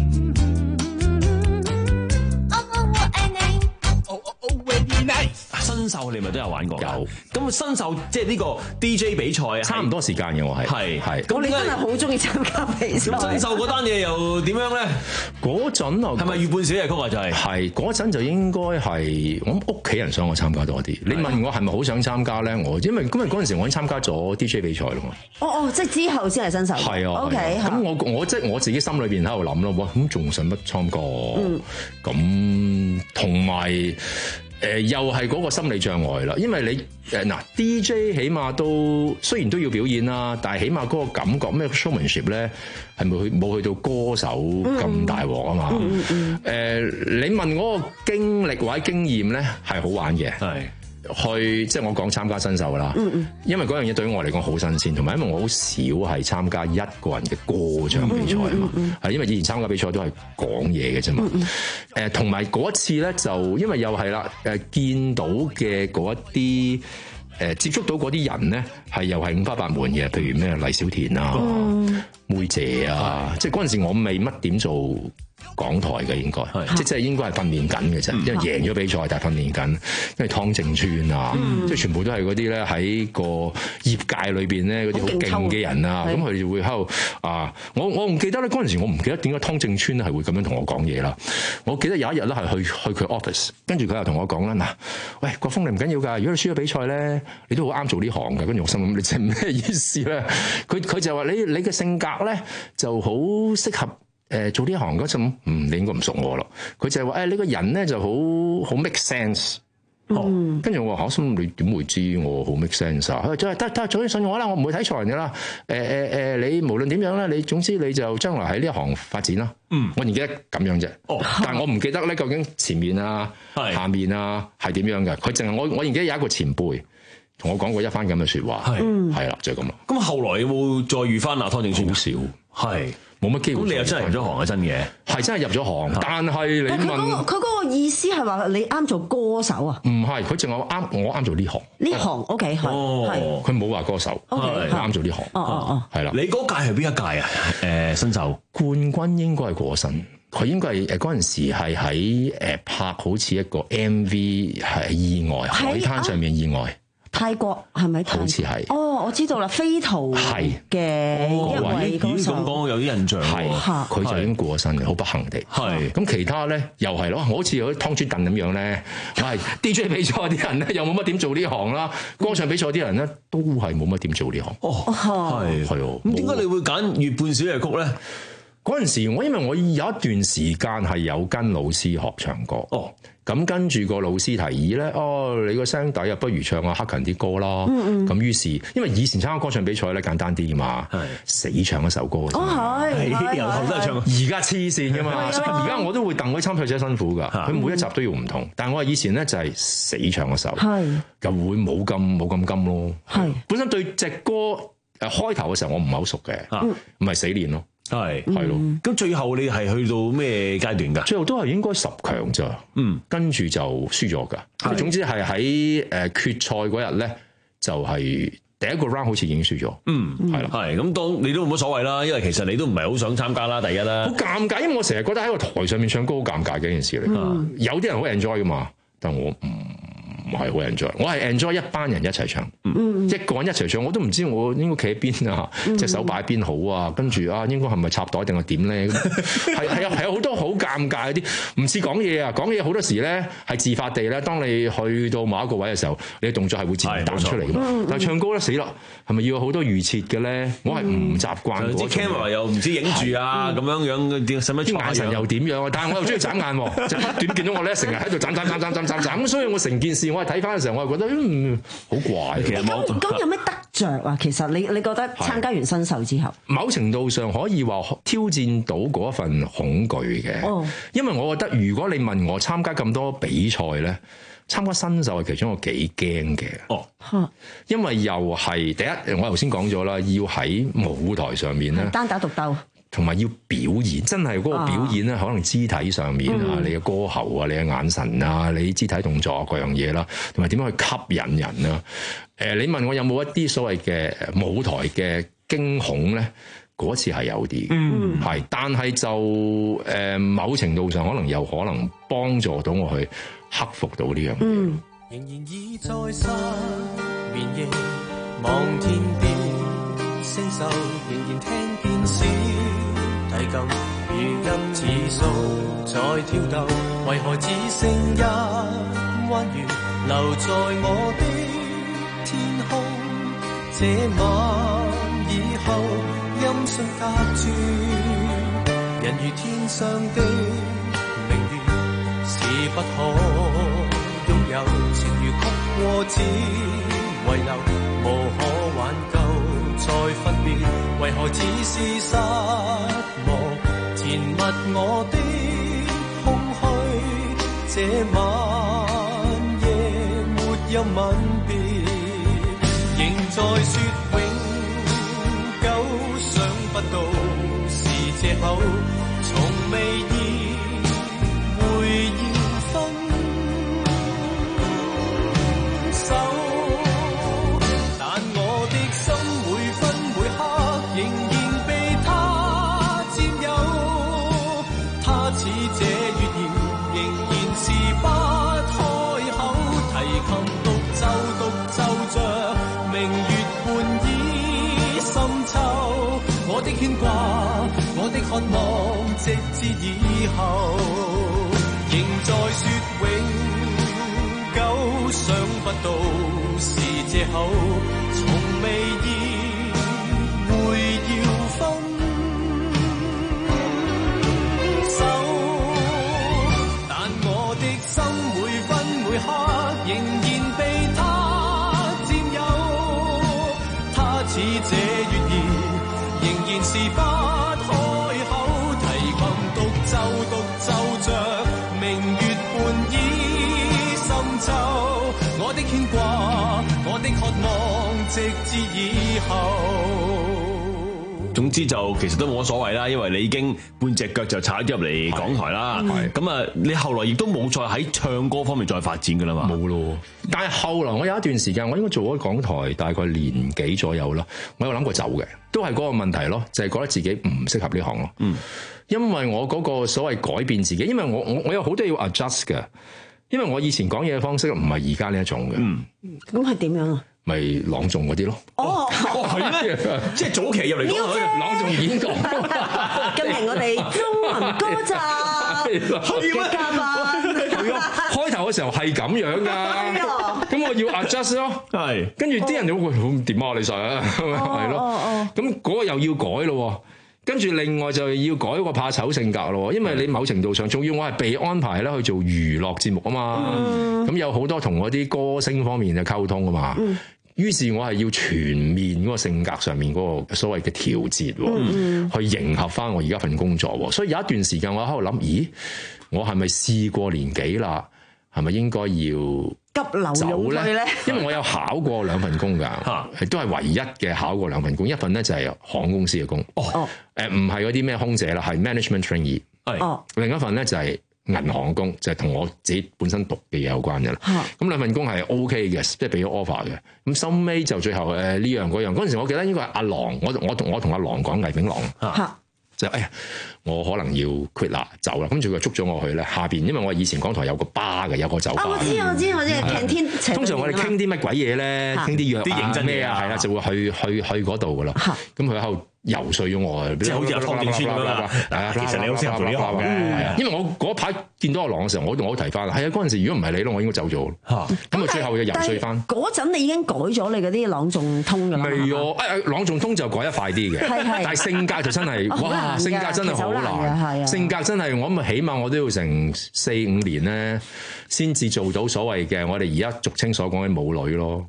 哦哦我愛你。 Oh oh oh very nice。 新秀你咪都有玩過？ 有。 咁新秀即係呢個 D J 比賽啊， 差唔多時間嘅我係。 係係。 咁你真係好中意參加比賽。 咁新秀嗰單嘢又點樣咧？ 嗰陣啊， 係咪月半小夜曲啊？就係係嗰陣就應該係我諗屋企人想我參加多啲。你問我係咪好想參加咧？我因為因為嗰陣時我已經參加咗 D J 比賽咯嘛。 哦哦，即係之後先係新秀。 係啊。 O K。 咁我我即係我自己心裏邊喺度諗咯，哇！咁仲使乜參加？ 嗯。 咁同埋誒又係嗰個心理障礙啦，因為你誒嗱、呃、D J 起碼都雖然都要表演啦，但係起碼嗰個感覺咩 showmanship 咧係冇去冇去到歌手咁大鑊啊嘛。誒、 嗯嗯呃、你問嗰個經歷或者經驗咧係好玩嘅。係。去即係我講參加新秀啦，嗯嗯因為嗰樣嘢對於我嚟講好新鮮，同埋因為我好少係參加一個人嘅歌唱比賽啊嘛，係、嗯嗯嗯、因為以前參加比賽都係講嘢嘅啫嘛。誒同埋嗰一次咧，就因為又係啦，誒見到嘅嗰一啲誒接觸到嗰啲人咧，係又係五花八門嘅，譬如咩黎小田啊、嗯、妹姐啊，即係嗰陣時我未乜點做港台嘅應該，即係即係應該係訓練緊嘅啫，因為贏咗比賽，但係訓練緊，因為湯正川啊，嗯、即係全部都係嗰啲咧喺個業界裏邊咧嗰啲好勁嘅人啊，咁佢哋會喺度啊，我我唔記得咧嗰陣時，我唔記得點解湯正川係會咁樣同我講嘢啦。我記得有一日咧係去去佢 office，跟住佢又同我講啦，嗱，喂，國峰你唔緊要㗎，如果你輸咗比賽咧，你都好啱做呢行㗎。跟住我心諗你即係咩意思咧？佢佢就話你你嘅性格咧就好適合。誒做呢行嗰陣，嗯，你應該唔熟我咯。佢就係話誒，你個人咧就好好 make sense。哦，跟住我話我心，你點會知我好 make sense 啊？佢就係得得，早啲信我啦，我唔會睇錯人噶啦。誒誒誒，你無論點樣咧，你總之你就將來喺呢一行發展啦。嗯，我唔記得咁樣啫。哦，但係我唔記得咧，究竟前面啊、下面啊係點樣嘅？佢淨係我我仍記得有一個前輩同我講過一番咁嘅説話。係，係啦，就係咁啦。 咁後來有冇再遇翻阿湯正川？好少，係。冇乜機會。咁你又真係入咗行啊？真嘅係真係入咗行，但係你問佢嗰個意思係話你啱做歌手啊？ 唔係，佢淨係啱我啱做呢行。 呢行 OK 係， 係佢冇話歌手，係啱做呢行。 哦哦哦， 係啦。 你嗰屆係邊一屆啊？誒，新秀冠軍應該係過身，佢應該係誒嗰陣時係喺誒拍好似一個 M V 係意外，海灘上面意外。 泰國係咪？ 好似係。 哦，我知道啦，飛圖嘅一位歌手。 咁講有啲印象。 係，佢就已經過咗身嘅，好不幸地。係。咁其他咧又係咯，我好似有啲湯豬燉咁樣咧，我係 D J 比賽啲人咧又冇乜點做呢行啦，歌唱比賽啲人咧都係冇乜點做呢行。 哦，係係哦。咁點解你會揀月半小夜曲咧？ 嗰陣時我因為我有一段時間係有跟老師學唱歌。哦。咁跟住個老師提議咧，哦，你個聲底啊，不如唱下黑勤啲歌啦。嗯嗯。咁於是，因為以前參加歌唱比賽咧簡單啲嘛，係死唱一首歌嘅啫。 哦係， 由頭都係唱。 而家黐線㗎嘛，所以而家我都會戥嗰啲參賽者辛苦㗎。佢每一集都要唔同，但係我以前咧就係死唱一首，係就會冇咁冇咁金咯。係本身對隻歌誒開頭嘅時候我唔係好熟嘅，唔係死練咯。係係咯， 咁最後你係去到咩階段㗎？ 最後都係應該十強咋，嗯，跟住就輸咗㗎。總之係喺誒決賽嗰日咧，就係第一個 round 好似已經輸咗，嗯，係啦， 係咁當你都冇乜所謂啦，因為其實你都唔係好想參加啦，第一啦， 好尷尬，因為我成日覺得喺個台上面唱歌好尷尬嘅一件事嚟，嗯、有啲人好 enjoy 㗎嘛，但我唔。唔係好 enjoy，我係 enjoy 一班人一齊唱，嗯、一個人一齊唱，我都唔知我應該企喺邊啊，隻、嗯、手擺喺邊好啊，跟住啊應該係咪插袋定係點咧？係係啊係有好多好尷尬嗰啲，唔似講嘢啊，講嘢好多時咧係自發地咧，當你去到某一個位嘅時候，你嘅動作係會自然彈出嚟㗎嘛。嗯、但係唱歌咧死啦，係咪要有好多預設嘅咧？我係唔習慣。 啲 camera 又唔知影住啊，咁樣樣啲使乜啲眼神又點樣啊？但係我又中意眨眼喎，就不斷見到我咧成日喺度眨眨眨眨眨眨眨咁，所以我成件事我係睇翻嘅時候，我係覺得嗯好怪。其實咁咁有咩得着啊？其實你你覺得參加完新秀之後， 某程度上可以話挑戰到嗰一份恐懼嘅。哦，因為我覺得如果你問我參加咁多比賽咧，參加新秀係其中一個幾驚嘅。哦，因為又係第一，我頭先講咗啦，要喺舞台上面咧單打獨鬥。 同埋要表演，真係嗰個表演咧，啊、可能肢體上面啊，嗯、你嘅歌喉啊，你嘅眼神啊，你肢體動作各樣嘢啦，同埋點樣去吸引人啊？誒、呃，你問我有冇一啲所謂嘅舞台嘅驚恐咧？嗰次係有啲，嗯，係，但係就誒、呃、某程度上可能有可能幫助到我去克服到呢樣嘢。嗯，仍然已在失眠夜望天邊星宿，仍然聽見小提琴如今似數在跳動，為何只剩一彎月留在我的天空？這晚以後音訊隔絕，人如天上的明月是不可擁有，情如曲過只遺留，無可挽救再分別，為何只是失望填密我的空虛？這晚夜沒有吻別，仍在說永久，想不到是借口，從未意會要分手，但我的心每分每刻仍然被他佔有，他似這月兒仍然是不開口，提琴獨奏獨奏着明月半倚深秋，我的牽掛我的渴望直至以後，仍在說永久，想不到是借口，從未意會要分手，但我的心每分每刻仍然被他佔有，他似這月兒仍然是不開口，提琴獨奏獨奏着明月半倚深秋，我的牽掛我的渴望直至以後。 總之就其實都冇乜所謂啦，因為你已經半隻腳就踩咗入嚟港台啦。咁啊，你後來亦都冇再喺唱歌方面再發展噶啦嘛。冇咯。但係後來我有一段時間，我應該做咗港台大概年幾左右啦。我有諗過走嘅，都係嗰個問題咯，就係、是、覺得自己唔適合呢行咯。嗯。因為我嗰個所謂改變自己，因為我我我有好多要 adjust 嘅。 因為我以前講嘢嘅方式唔係而家呢一種嘅。 嗯， 咁係點樣啊？ 咪朗誦嗰啲咯。 哦， 哦係咩？即係早期入嚟講朗誦演講。 今日我哋中文歌集嘅嘉賓， 開頭嘅時候係咁樣㗎，咁我要 adjust 咯， 係，跟住啲人就會點啊你實啊，係咯，咁嗰個又要改咯。跟住另外就要改個怕醜性格咯，因為你某程度上，仲要我係被安排咧去做娛樂節目啊嘛，咁、嗯、有好多同嗰啲歌星方面嘅溝通啊嘛，嗯、於是我係要全面嗰個性格上面嗰個所謂嘅調節，嗯、去迎合翻我而家份工作。所以有一段時間我喺度諗，咦，我係咪試過年紀啦？係咪應該要急流勇退咧？ 因為我有考過兩份工㗎，係都係唯一嘅考過兩份工。一份咧就係航空公司嘅工，哦，誒唔係嗰啲咩空姐啦，係 management trainee。係，另一份咧就係銀行工，就係、是、同我自己本身讀嘅嘢有關嘅啦。咁兩份工係 OK 嘅，即係俾咗 offer 嘅。咁收尾就最後誒呢樣嗰樣。嗰陣時我記得應該係阿郎，我我同我同阿郎講，魏炳郎。就哎呀，我可能要 quit 啦，走啦。跟住佢捉咗我去咧下邊，因為我以前港台有個吧嘅，有個酒吧。 啊，我知我知我知，晴天。 通常我哋傾啲乜鬼嘢咧，傾啲藥啊咩啊，係啦，就會去去去嗰度噶啦。咁佢喺度游說咗我， 即係好似阿湯正川咁啦。其實你好適合做呢行嘅，因為我嗰排見到阿郎嘅時候，我我提翻啦。係啊，嗰陣時如果唔係你咯，我應該走咗。咁啊，最後就游說翻。 嗰陣你已經改咗你嗰啲朗誦通㗎啦。 未喎，誒朗誦通就改得快啲嘅，但係性格就真係哇，性格真係好難。性格真係我諗，起碼我都要成四五年咧，先至做到所謂嘅我哋而家俗稱所講嘅母女咯。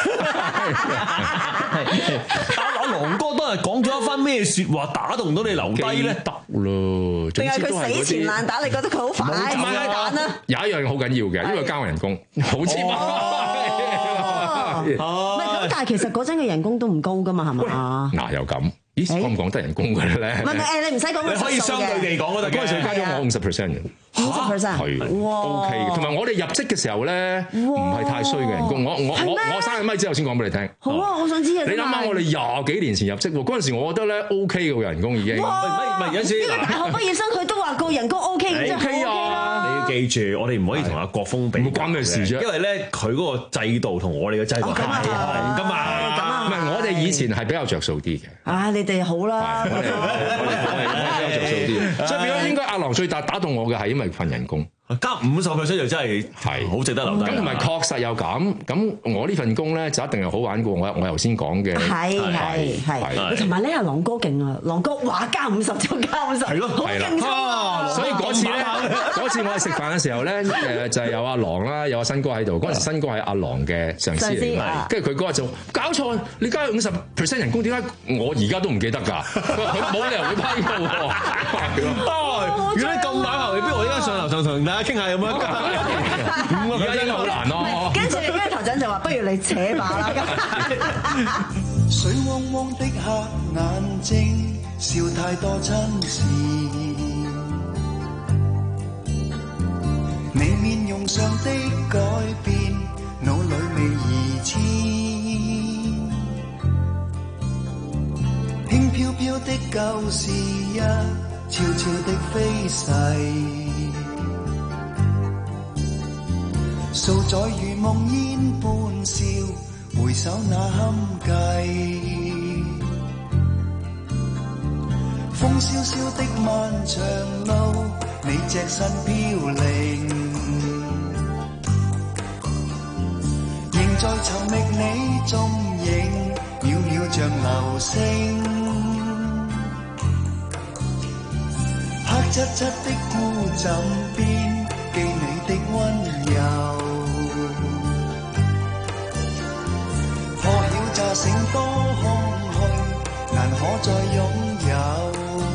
阿郎哥都係講咗一番咩説話打動到你留低咧？ 得咯， 定係佢死纏爛打？你覺得佢好快？唔係啊， 有一樣好緊要嘅，因為交人工好似唔係咁，但係其實嗰陣嘅人工都唔高噶嘛，係嘛？ 嗱又咁。咦，講唔講得人工嘅咧？ 唔係唔係，你唔使講， 你可以相對地講嗰得嘅。嗰陣時加咗我五十 percent 嘅， 五十 percent 係 OK 嘅。同埋我哋入職嘅時候咧，唔係太衰嘅人工。我我我我三十米之後先講俾你聽。 好啊，我想知啊。 你諗下，我哋廿幾年前入職喎，嗰陣時我覺得咧 OK 嘅人工已經。唔係唔係，有時呢個大學畢業生佢都話個人工 OK 嘅，真係 OK 啊！ 你要記住，我哋唔可以同阿國峰比。唔關咩事啫，因為咧佢嗰個制度同我哋嘅制度係唔同㗎嘛。 唔係我哋以前係比較着數啲嘅。 啊，你哋好啦。 我哋我哋我哋比較着數啲，所以變咗應該阿郎最大打動我嘅係因為份人工。 加五十 percent 就真係係好值得留低。 咁同埋確實又咁，咁我呢份工咧就一定係好玩過我我頭先講嘅。 係係係。同埋咧，阿郎哥勁啊！郎哥話加五十就加五十，係咯，好勁啊！ 所以嗰次咧，嗰次我哋食飯嘅時候咧，誒就係有阿郎啦，有阿新哥喺度。嗰陣時新哥係阿郎嘅上司嚟嘅，跟住佢嗰日就搞錯，你加五十 percent 人工，點解我而家都唔記得㗎？佢冇理由會批㗎喎。 如果你咁猛行，你不如我而家上樓上同大家傾下有冇得加？ 而家應該好難咯。 跟住跟住頭長就話：不如你扯把啦。 水汪汪的黑眼睛，笑太多親事。你面容上的改變，腦裏未移遷。輕飄飄的舊事一悄悄的飛逝，數載如夢煙般笑，回首那堪計。風蕭蕭的漫長路，你隻身飄零，仍在尋覓你蹤影，渺渺像流星。黑漆漆的孤枕邊，記你的溫柔。破曉乍醒多空虛，難可再擁有。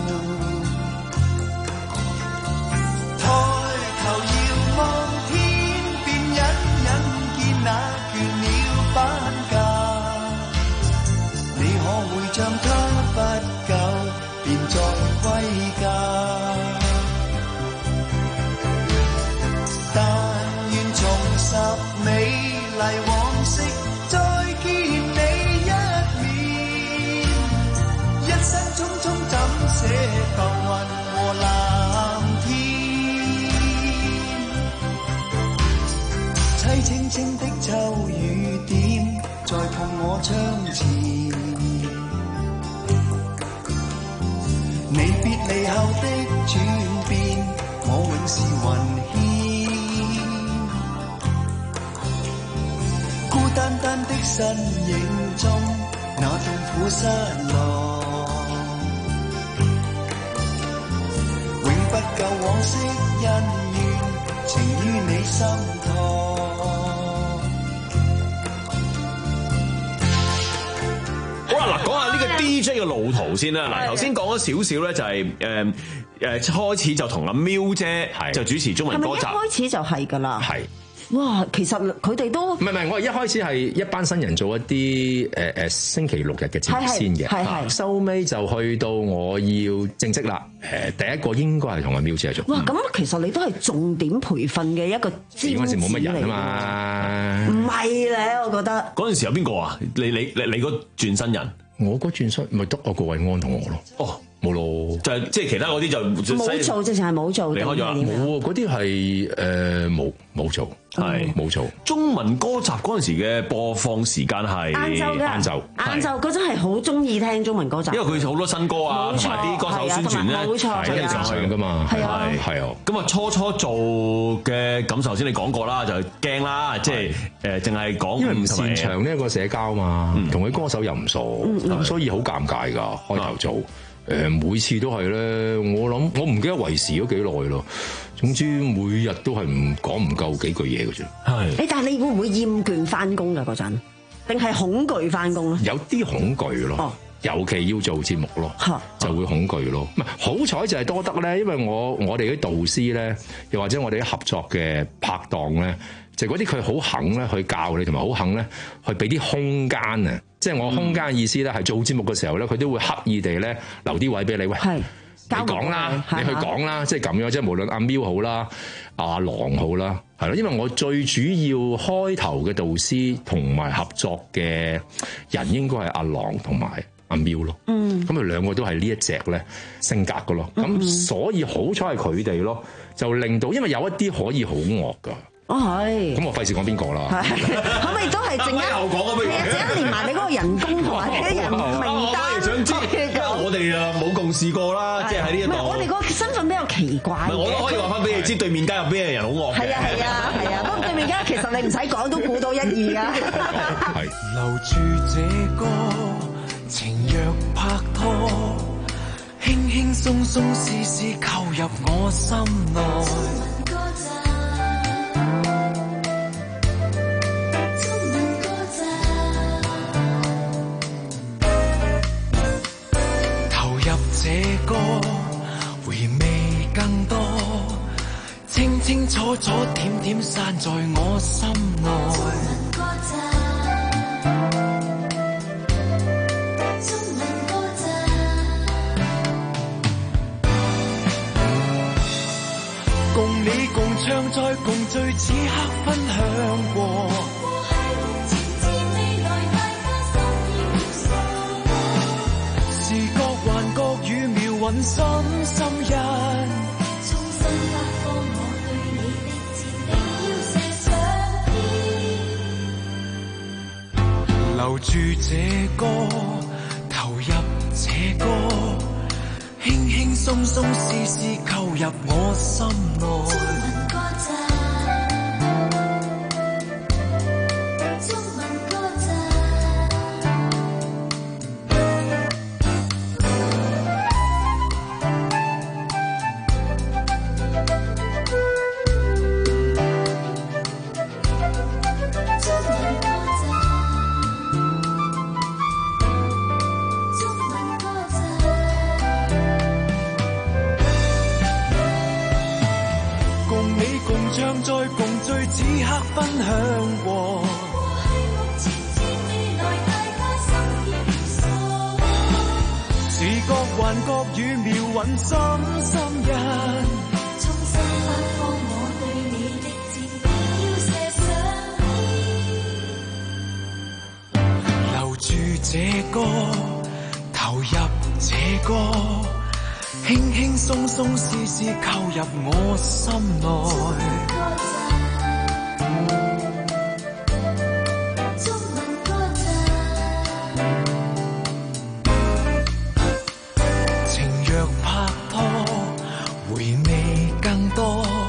抬頭遙望天邊，隱隱見那倦鳥斑架。你可會像他不久便再歸家？但願從是雲牽，孤單單的身影中，那痛苦失落，永不夠往昔恩怨，情於你心頭。 好啦，嗱，講下呢個 D J 嘅路途先啦。嗱，頭先講咗少少咧，就係誒誒開始就同阿喵姐就主持中文歌集。 係咪一開始就係㗎啦？ 係。 哇，其實佢哋都唔係唔係，我係一開始係一班新人做一啲誒誒星期六日嘅節目先嘅， 係係收尾就去到我要正式啦。誒，第一個應該係同阿喵姐做。 哇，咁其實你都係重點培訓嘅一個尖子嚟。 嗰陣時冇乜人啊嘛。 唔係咧，我覺得。 嗰陣時有邊個啊？你你你你嗰轉新人？ 我嗰轉新咪得阿郭偉安同我咯。 哦。 冇咯， 就係即係其他嗰啲就冇做，直情係冇做。 離開咗， 冇嗰啲係誒冇冇做，係冇做。 中文歌集嗰陣時嘅播放時間係晏晝嘅， 晏晝晏晝嗰陣係好中意聽中文歌集， 因為佢好多新歌啊，同埋啲歌手宣傳咧， 冇錯， 係上去㗎嘛， 係啊， 係啊。 咁啊，初初做嘅感受先你講過啦，就驚啦，即係誒，淨係講因為唔擅長呢一個社交嘛，同佢歌手又唔熟，咁所以好尷尬㗎，開頭做。誒每次都係咧，我諗我唔記得維持咗幾耐咯。總之每日都係唔講唔夠幾句嘢嘅啫。 係。誒，但係你會唔會厭倦翻工㗎嗰陣？定係恐懼翻工咧？ 有啲恐懼咯。哦。尤其要做節目咯，就會恐懼咯。唔係好彩就係多得咧，因為我我哋啲導師咧，又或者我哋啲合作嘅拍檔咧，就嗰啲佢好肯咧去教你，同埋好肯咧去俾啲空間啊！即係我空間嘅意思咧，係做節目嘅時候咧，佢都會刻意地咧留啲位俾你。喂，你講啦，你去講啦，即係咁樣。即係無論阿喵好啦，阿郎好啦，係咯。因為我最主要開頭嘅導師同埋合作嘅人，應該係阿郎同埋阿喵咯。嗯，咁佢兩個都係呢一隻咧性格噶咯。咁、嗯、所以好彩係佢哋咯，就令到因為有一啲可以好惡噶。 哦，係。 咁我費事講邊個啦。 可唔可以都係陣間？ 又講啊，不如。 係啊，陣間連埋你嗰個人工同埋啲人名單。 我想知，因為我哋啊冇共事過啦，即係喺呢一度。 唔係，我哋個身份比較奇怪。 唔係，我都可以話翻俾你知，對面街有邊個人好惡嘅。 係啊係啊係啊，不過對面街其實你唔使講都估到一二㗎。 係。 留住這歌，情若拍拖，輕輕鬆鬆絲絲扣入我心內。這歌回味更多，清清楚楚點點散在我心內。共你共唱再共聚，此刻分享過。渾身心印，衷心發放我對你的情，定要射上天。留住這歌，投入這歌，輕輕鬆鬆絲絲扣入我心內。扣入我心內，情若拍拖，回味更多。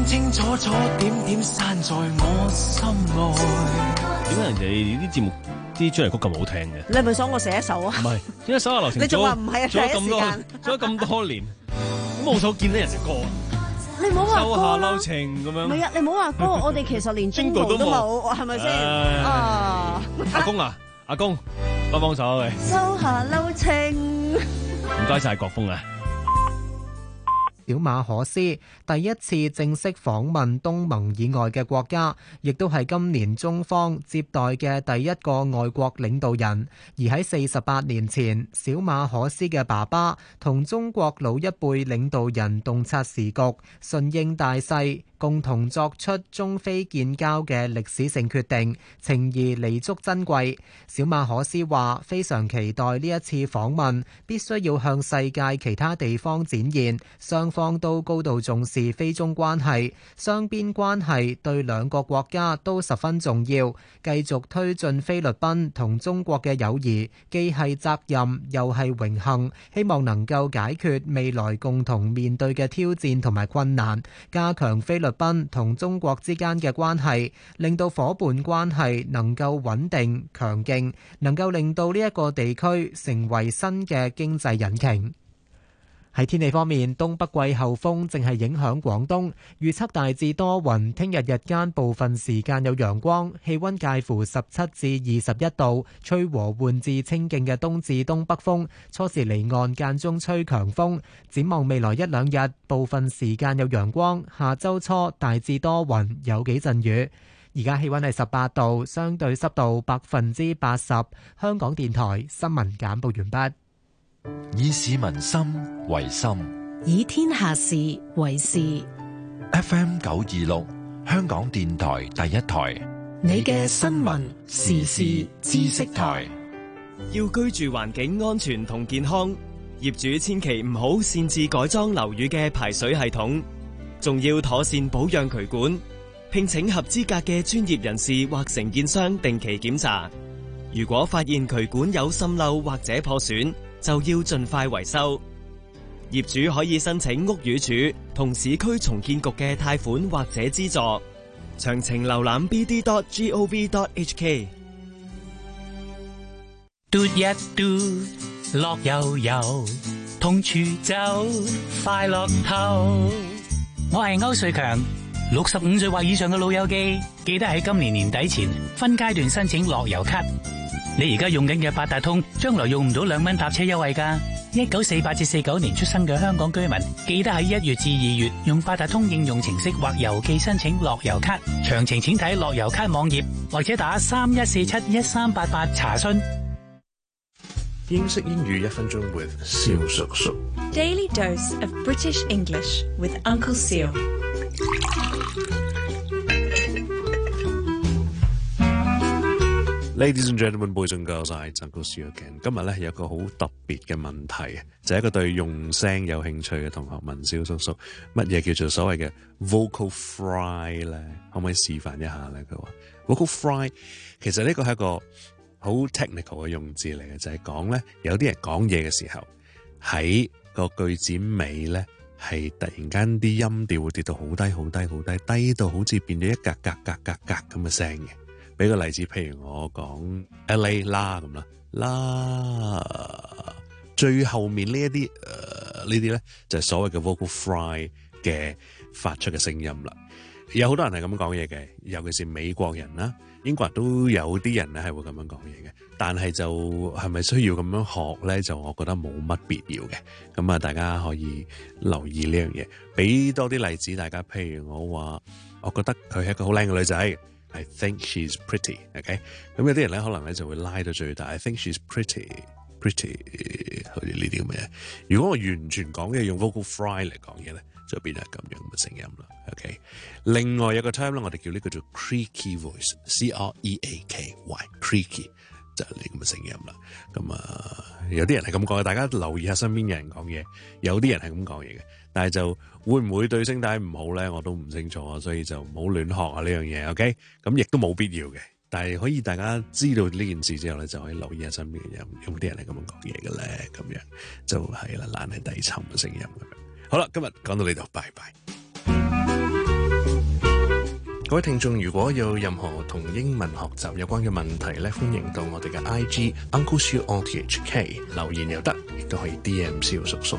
清清楚楚，點點散在我心內。 點解人哋啲節目啲主題曲咁好聽嘅？ 你係咪想我寫一首啊？ 唔係，點解手下留情？ 你仲話唔係啊？ 做咗咁多， 第一時間做咗咁多年，冇數見到人哋歌啊！ 你唔好話手下留情咁樣。 唔係啊，你唔好話歌，我哋其實連jingle都冇，係咪先？啊！ 阿公啊，阿公，幫幫手喂！ 手下留情。 唔該晒國峰啊！ 小馬可斯第一次正式訪問東盟以外嘅國家，亦都係今年中方接待嘅第一個外國領導人。而喺四十八年前，小馬可斯嘅爸爸同中國老一輩領導人洞察時局，順應大勢，共同作出中非建交嘅歷史性決定，情誼彌足珍貴。小馬可斯話：非常期待呢一次訪問，必須要向世界其他地方展現雙方都高度重視非中關係，雙邊關係對兩個國家都十分重要。繼續推進菲律賓同中國嘅友誼，既係責任又係榮幸。希望能夠解決未來共同面對嘅挑戰同埋困難，加強菲律賓同中國之間嘅關係，令到伙伴關係能夠穩定強勁，能夠令到呢一個地區成為新嘅經濟引擎。喺天氣方面，東北季候風正係影響廣東，預測大致多雲，聽日日間部分時間有陽光，氣溫介乎十七至二十一度，吹和緩至清勁嘅東至東北風，初時離岸間中吹強風。展望未來一兩日，部分時間有陽光，下周初大致多雲，有幾陣雨。而家氣溫係十八度，相對濕度百分之八十。香港電台新聞簡報完畢。 以市民心為心， 以天下事為事。 F M 九二六，香港電台第一台， 你嘅新聞時事知識台。 要居住環境安全同健康，業主千祈唔好擅自改裝樓宇嘅排水系統，仲要妥善保養渠管，聘請合資格嘅專業人士或承建商定期檢查。如果發現渠管有滲漏或者破損，就要盡快維修。業主可以申請屋宇署同市區重建局嘅貸款或者資助。詳情瀏覽 b d dot gov dot h k。 嘟一嘟，樂悠悠，同處走，快樂透。我係歐瑞強，六十五歲或以上嘅老友記，記得喺今年年底前分階段申請樂悠咭。你而家用緊嘅八達通，將來用唔到兩蚊搭車優惠㗎。一九四八至四九年出生嘅香港居民，記得喺一月至二月用八達通應用程式或郵寄申請樂悠咭。詳情請睇樂悠咭網頁或者打三一四七一三八八查詢。 英式英語一分鐘 with 蕭叔叔。 Daily dose of British English with Uncle Seal。 Ladies and gentlemen, boys and girls, I Uncle Seal again。今日咧有個好特別嘅問題，就係、是、一個對用聲有興趣嘅同學問蕭叔叔，乜嘢叫做所謂嘅 vocal fry 咧？可唔可以示範一下咧？佢話 vocal fry 其實呢個係一個好 technical 嘅用字嚟嘅，就係講咧有啲人講嘢嘅時候喺個句子尾咧係突然間啲音調會跌到好低好低好低，低到好似變咗一格格格格格咁嘅聲嘅。俾個例子，譬如我講 L A 啦咁啦，啦最後面呢一啲誒呢啲咧就係、是、所謂嘅 vocal fry 嘅發出嘅聲音啦。有好多人係咁講嘢嘅，尤其是美國人啦、英國人都有啲人咧係會咁樣講嘢嘅。但係就係咪需要咁樣學咧？就我覺得冇乜必要嘅。咁啊，大家可以留意呢樣嘢，俾多啲例子大家。譬如我話，我覺得佢係一個好靚嘅女仔。I think she's pretty，OK？、Okay? 咁有啲人咧可能咧就會拉到最大。I think she's pretty，pretty， 好似呢啲咁嘅。如果我完全講嘢用 vocal fry 嚟講嘢咧，就變係咁樣嘅聲音啦。OK？ 另外有個 term 咧，我哋叫呢個做 creaky voice，C R E A K Y，creaky 就係呢咁嘅聲音啦。咁啊，有啲人係咁講嘅，大家留意下身邊嘅人講嘢，有啲人係咁講嘢嘅。但係就會唔會對聲帶唔好咧？我都唔清楚啊，所以就唔好亂學啊呢樣嘢。OK，咁亦都冇必要嘅。但係可以大家知道呢件事之後咧，就可以留意下身邊嘅人，有冇啲人係咁樣講嘢嘅咧？咁樣就係啦，懶係低沉嘅聲音咁樣。好啦，今日講到呢度，拜拜。 各位聽眾，如果有任何同英文學習有關嘅問題咧，歡迎到我哋嘅 I G Uncle Siu O T H K 留言又得，亦都可以 D M 蕭叔叔。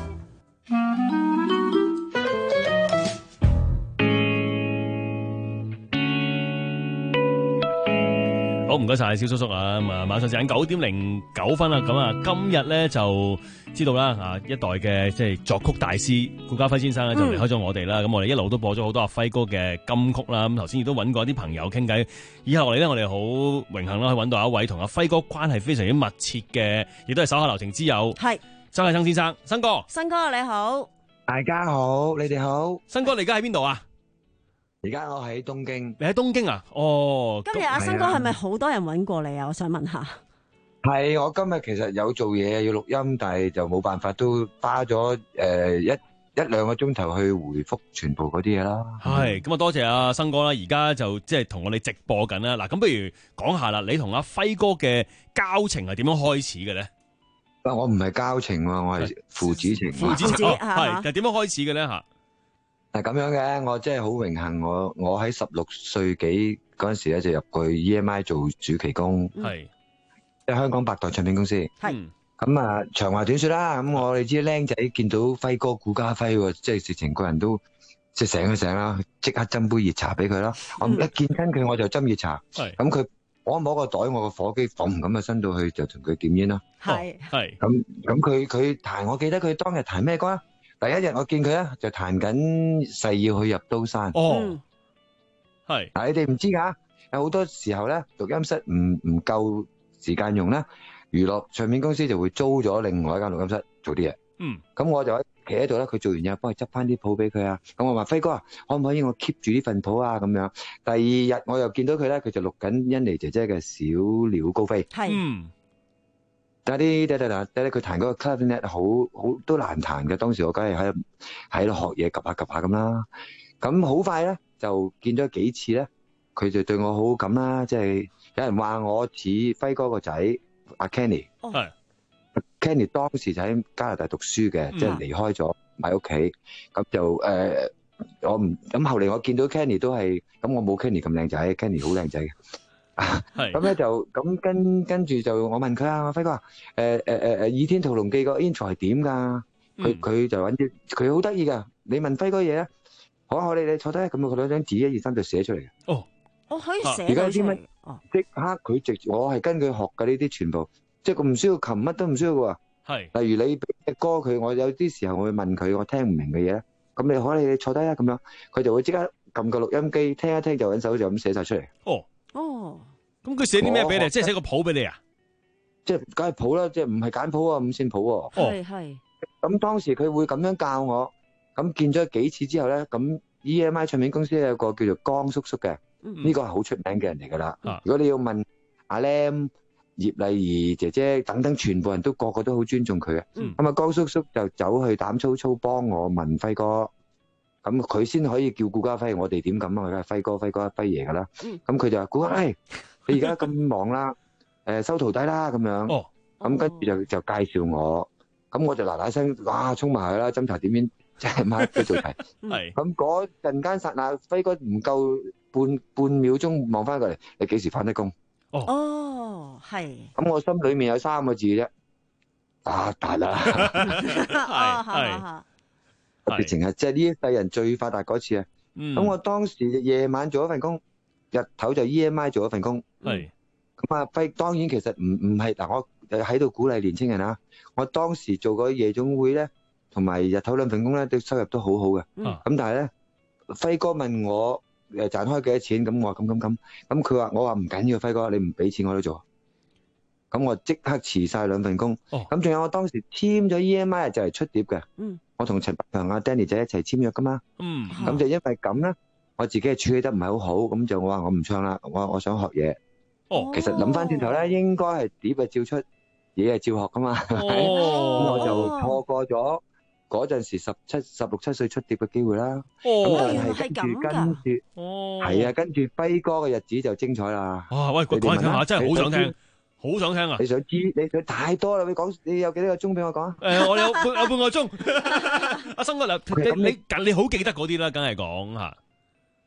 好，唔該晒蕭叔叔啊！咁啊，晚上時間九點零九分啦。咁啊，今日咧就知道啦，啊一代嘅即係作曲大師顧嘉輝先生咧就離開咗我哋啦。咁、嗯、我哋一路都播咗好多阿輝哥嘅金曲啦。咁頭先亦都揾過一啲朋友傾偈。以下落嚟咧，我哋好榮幸啦，去揾到一位同阿輝哥關係非常之密切嘅，亦都係手下留情之友，係周啟生先生，生哥。 生哥你好， 大家好，你哋好。 生哥，你而家喺邊度啊？ 而家我喺東京。 你喺東京啊？哦， 今日阿生哥係咪好多人揾過你啊？我想問下。 係，我今日其實有做嘢要錄音，但係就冇辦法，都花咗誒一一兩個鐘頭去回覆全部嗰啲嘢啦。 係，咁啊多謝阿生哥啦，而家就即係同我哋直播緊啦。嗱，咁不如講下啦，你同阿輝哥嘅交情係點樣開始嘅咧？ 啊，我唔係交情喎，我係父子情。 父子情係，就點樣開始嘅咧？吓？ 係咁樣嘅，我真係好榮幸，我我喺十六歲幾嗰陣時咧就入過去 E M I 做暑期工，係即係香港百代唱片公司。係咁啊，長話短說啦，咁我哋知僆仔見到輝哥顧嘉輝，即係直情個人都即係醒一醒啦，即刻斟杯熱茶俾佢啦。我一見親佢我就斟熱茶，咁佢摸一摸個袋，我個火機嘣咁啊伸到去就同佢點煙啦。係係咁咁佢佢彈，我記得佢當日彈咩歌啊？第一日我見佢咧就彈緊《誓要去入刀山》。哦，係。嗱，你哋唔知㗎，有好多時候咧錄音室唔唔夠時間用咧，娛樂唱片公司就會租咗另外一間錄音室做啲嘢。嗯。咁我就喺企喺度咧，佢做完嘢幫佢執翻啲譜俾佢啊。咁我話輝哥啊，可唔可以我 keep 住呢份譜啊？咁樣。第二日我又見到佢咧，佢就錄緊欣妮姐姐嘅《小鳥高飛》。係。嗯。但係啲，但係但係佢彈嗰個 clarinet 好好都難彈嘅。當時我梗係喺喺度學嘢，及下及下咁啦。咁好快咧，就見咗幾次咧，佢就對我好好感啦。即係有人話我似輝哥個仔阿 Kenny。係。Kenny 當時就喺加拿大讀書嘅，即係離開咗喺屋企。咁就誒，我唔咁後嚟我見到 Kenny 都係咁，我冇 Kenny 咁靚仔 ，Kenny 好靚仔嘅。係咁咧就咁跟跟住就我問佢啊，輝哥啊，誒誒誒誒《倚天屠龍記》個 intro 係點噶？佢佢就揾啲，佢好得意噶。你問輝哥嘢咧，好啊，我哋你坐低，咁佢攞張紙一二三就寫出嚟嘅。哦， 我可以寫而家到出嚟。 哦，即刻佢直，我係跟佢學嘅呢啲全部，即係佢唔需要琴，乜都唔需要嘅。係，例如你俾隻歌佢，我有啲時候我會問佢，我聽唔明嘅嘢，咁你可以你坐低啊，咁樣佢就會即刻撳個錄音機聽一聽，就揾手就咁寫晒出嚟。哦。 哦， 咁佢寫啲咩俾你？即係寫個譜俾你啊？ 即係梗係譜啦，即係唔係簡譜啊，五線譜喎。 係係。 咁當時佢會咁樣教我，咁見咗幾次之後咧，咁 E M I 唱片公司有個叫做江叔叔嘅，呢個係好出名嘅人嚟噶啦。如果你要問阿 Lam、葉麗儀姐姐等等，全部人都個個都好尊重佢嘅。咁啊，江叔叔就走去膽粗粗幫我問輝哥。咁佢先可以叫顧嘉輝，我哋點咁啊？梗係輝哥、輝哥、輝爺噶啦。咁佢就話：顧嘉輝，你而家咁忙啦，誒收徒弟啦咁樣。哦。咁跟住就就介紹我，咁我就嗱嗱聲，哇衝埋去啦，斟茶點煙，即係乜都做齊。係。咁嗰陣間剎那，輝哥唔夠半半秒鐘望翻過嚟，你幾時翻得工？ 哦。哦，係。 咁我心裡面有三個字啫，發達啦。 係係。 直情係即係呢一世人最發達嗰次啊！咁我當時夜晚做一份工，日頭就 E M I 做一份工。係咁啊，輝當然其實唔唔係嗱，我喺度鼓勵年青人啊！我當時做嗰夜總會咧，同埋日頭兩份工咧，都收入都好好嘅。咁但係咧，輝哥問我誒賺開幾多錢，咁我話咁咁咁，咁佢話我話唔緊要，輝哥你唔俾錢我都做。咁我即刻辭晒兩份工。咁仲有我當時簽咗 E M I 就係出碟嘅。嗯。我同陳百強阿 Danny 仔一齊簽約噶嘛，嗯，咁就因為咁咧，我自己係處理得唔係好好，咁就我話我唔唱啦，我我想學嘢。哦，其實諗翻轉頭咧，應該係碟係照出，嘢係照學噶嘛，咁我就錯過咗嗰陣時十七、十六七歲出碟嘅機會啦。哦，但係跟住跟住，哦，係啊，跟住輝哥嘅日子就精彩啦。 哇，喂，講嚟聽下，真係好想聽。好想聽啊！ 你想知？你想太多啦！你講，你有幾多個鐘俾我講啊？ 誒，我有半有半個鐘。阿生哥，你你你好記得嗰啲啦，梗係講吓。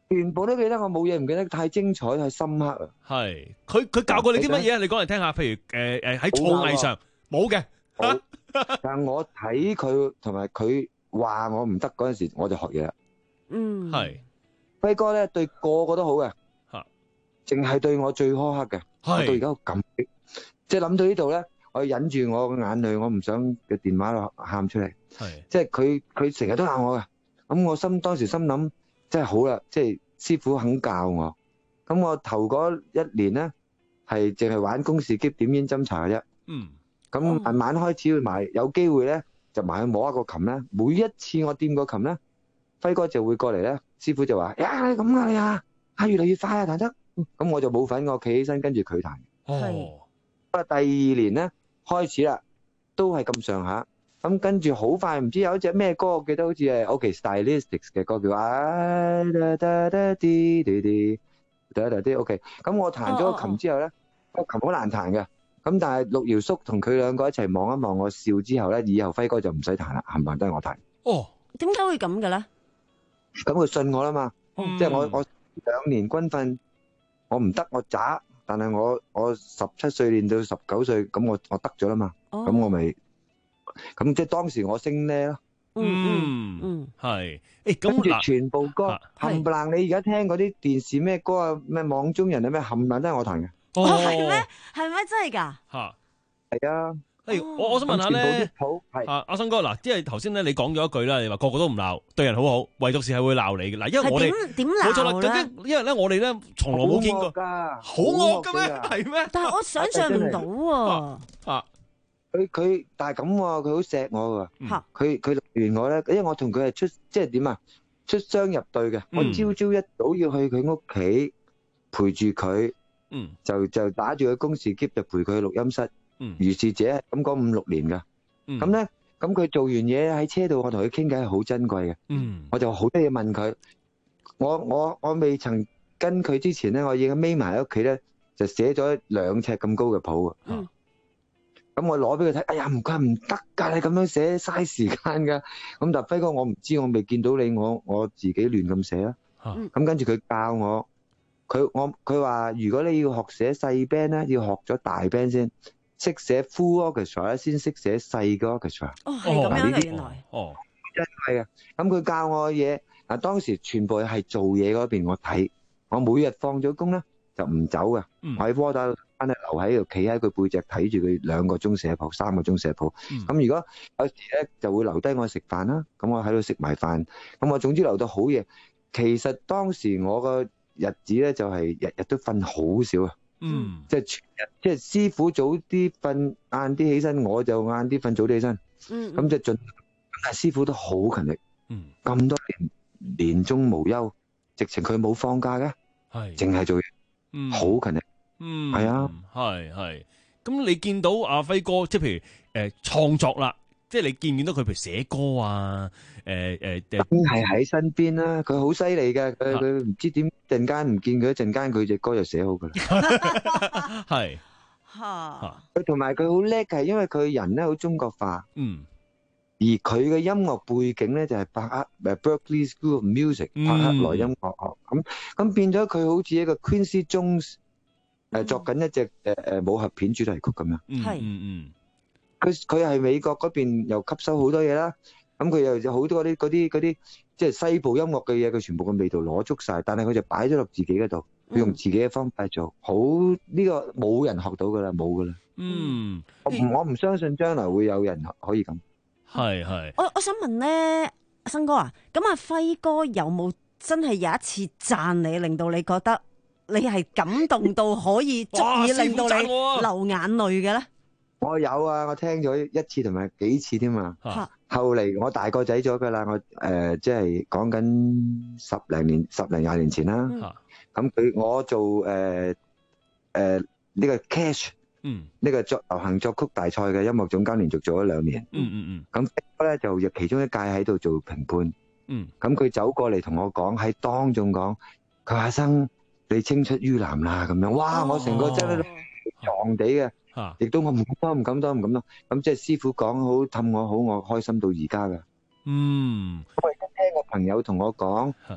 全部都記得，我冇嘢唔記得，太精彩太深刻啊！ 係，佢佢教過你啲乜嘢啊？你講嚟聽下，譬如誒誒喺創藝上冇嘅， 但係我睇佢同埋佢話我唔得嗰陣時，我就學嘢啦。 嗯， 係輝哥咧對個個都好嘅， 嚇， 淨係對我最苛刻嘅。我到而家好感激，即係諗到呢度咧，我忍住我嘅眼淚，我唔想嘅電話度喊出嚟。 係， 即係佢佢成日都鬧我嘅，咁我心當時心諗真係好啦，即係師傅肯教我。咁我頭嗰一年咧係淨係玩公式機點煙斟茶嘅啫。 嗯。 咁慢慢開始會埋，有機會咧就埋去摸一個琴咧。每一次我掂個琴咧，輝哥就會過嚟咧，師傅就話：呀，你咁啊你啊，啊越嚟越快啊彈得。咁我就冇份，我企起身跟住佢彈。 哦。 不過第二年咧開始啦，都係咁上下。咁跟住好快，唔知有一隻咩歌，我記得好似係 OK Stylistics 嘅歌叫啊da da da di di di da da di OK。咁我彈咗個琴之後咧，個琴好難彈嘅。咁但係陸堯叔同佢兩個一齊望一望我笑之後咧，以後輝哥就唔使彈啦，冚唪唥都係我彈。 哦， 點解會咁嘅咧？ 咁佢信我啦嘛， 嗯、 即係我我兩年軍訓，我唔得我渣，但係我我十七歲練到十九歲，咁我我得咗啦嘛，咁、哦、我咪咁即係當時我升呢咯。 嗯嗯，係，誒咁跟住全部歌冚唪唥，你而家聽嗰啲電視咩歌啊，咩網中人啊咩冚唪唥都係我彈嘅。 哦，係咩？係咩？真係噶？ 吓， 係啊。 誒，我我想問下咧，啊，阿生哥嗱，即係頭先咧，你講咗一句啦，你話個個都唔鬧，對人好好，唯獨是係會鬧你嘅。嗱，因為我哋點點鬧咧？冇錯啦， 究竟因為咧，我哋咧從來冇見過，好惡嘅咩？係咩？ 但係我想象唔到喎。 啊， 佢佢但係咁喎，佢好錫我㗎。吓，佢佢錄完我咧，因為我同佢係出即係點啊？出雙入對嘅，我朝朝一早要去佢屋企陪住佢。嗯，就就打住個公事喼就陪佢去錄音室，嗯，如是者咁講五六年噶，咁咧咁佢做完嘢喺車度，我同佢傾偈係好珍貴嘅，嗯，我就好多嘢問佢，我我我未曾跟佢之前咧，我已經匿埋喺屋企咧，就寫咗兩尺咁高嘅譜啊，嗯，咁我攞俾佢睇，哎呀唔該唔得噶，你咁樣寫嘥時間噶，咁但係輝哥我唔知，我未見到你，我我自己亂咁寫啊，咁跟住佢教我。佢我佢話如果你要學寫細 band 咧，要學咗大 band 先，識寫 full orchestra 咧，先識寫細嘅 orchestra。哦，係咁樣嘅原來。哦，真係嘅。咁佢教我嘅嘢，嗱當時全部係做嘢嗰邊我睇，我每日放咗工咧就唔走嘅，我喺窩打翻去留喺度，企喺佢背脊睇住佢兩個鐘寫譜，三個鐘寫譜。咁如果有時咧就會留低我食飯啦，咁我喺度食埋飯，咁我總之留到好夜。其實當時我個日子咧就係日日都瞓好少啊，嗯，即係全日，即係師傅早啲瞓，晏啲起身，我就晏啲瞓，早啲起身，嗯，咁就盡，但係師傅都好勤力，嗯，咁多年年中無休，直情佢冇放假嘅，係，淨係做嘢，嗯，好勤力，嗯，係啊， 係係，咁你見到阿輝哥，即係譬如誒創作啦。即係你見唔見到佢譬如寫歌啊？誒誒， 真係喺身邊啦！佢好犀利嘅，佢佢唔知點陣間唔見佢，一陣間佢隻歌就寫好噶啦。 係嚇， 佢同埋佢好叻嘅，因為佢人咧好中國化。嗯。而佢嘅音樂背景咧就係伯克誒 Berkeley School of Music 伯克萊音樂學，咁咁變咗佢好似一個 Quincy Jones 誒作緊一隻誒誒武俠片主題曲咁樣。 係嗯嗯。 佢佢係美國嗰邊又吸收好多嘢啦，咁佢又有好多嗰啲嗰啲嗰啲即係西部音樂嘅嘢，佢全部個味道攞足晒，但係佢就擺咗落自己嗰度，佢用自己嘅方法做，好呢個冇人學到噶啦，冇噶啦。嗯，我唔我唔相信將來會有人可以咁。 係係。 我我想問咧，生哥啊，咁阿輝哥有冇真係有一次讚你，令到你覺得你係感動到可以足以令到你流眼淚嘅咧？ 我有啊，我聽咗一次同埋幾次添嘛。後嚟我大個仔咗噶啦，我誒即係講緊十零年、十零廿年前啦。咁佢我做誒誒呢個 Cash，嗯，呢個作流行作曲大賽嘅音樂總監，連續做咗兩年。嗯嗯嗯。咁咧就入其中一屆喺度做評判。嗯。咁佢走過嚟同我講，喺當眾講，佢話阿生你青出於藍啦咁樣。哇！我成個真係撞地嘅。啊！亦都我唔敢當，唔敢當，唔敢當。咁即係師傅講好，氹我好，我開心到而家噶。嗯，我而家聽個朋友同我講，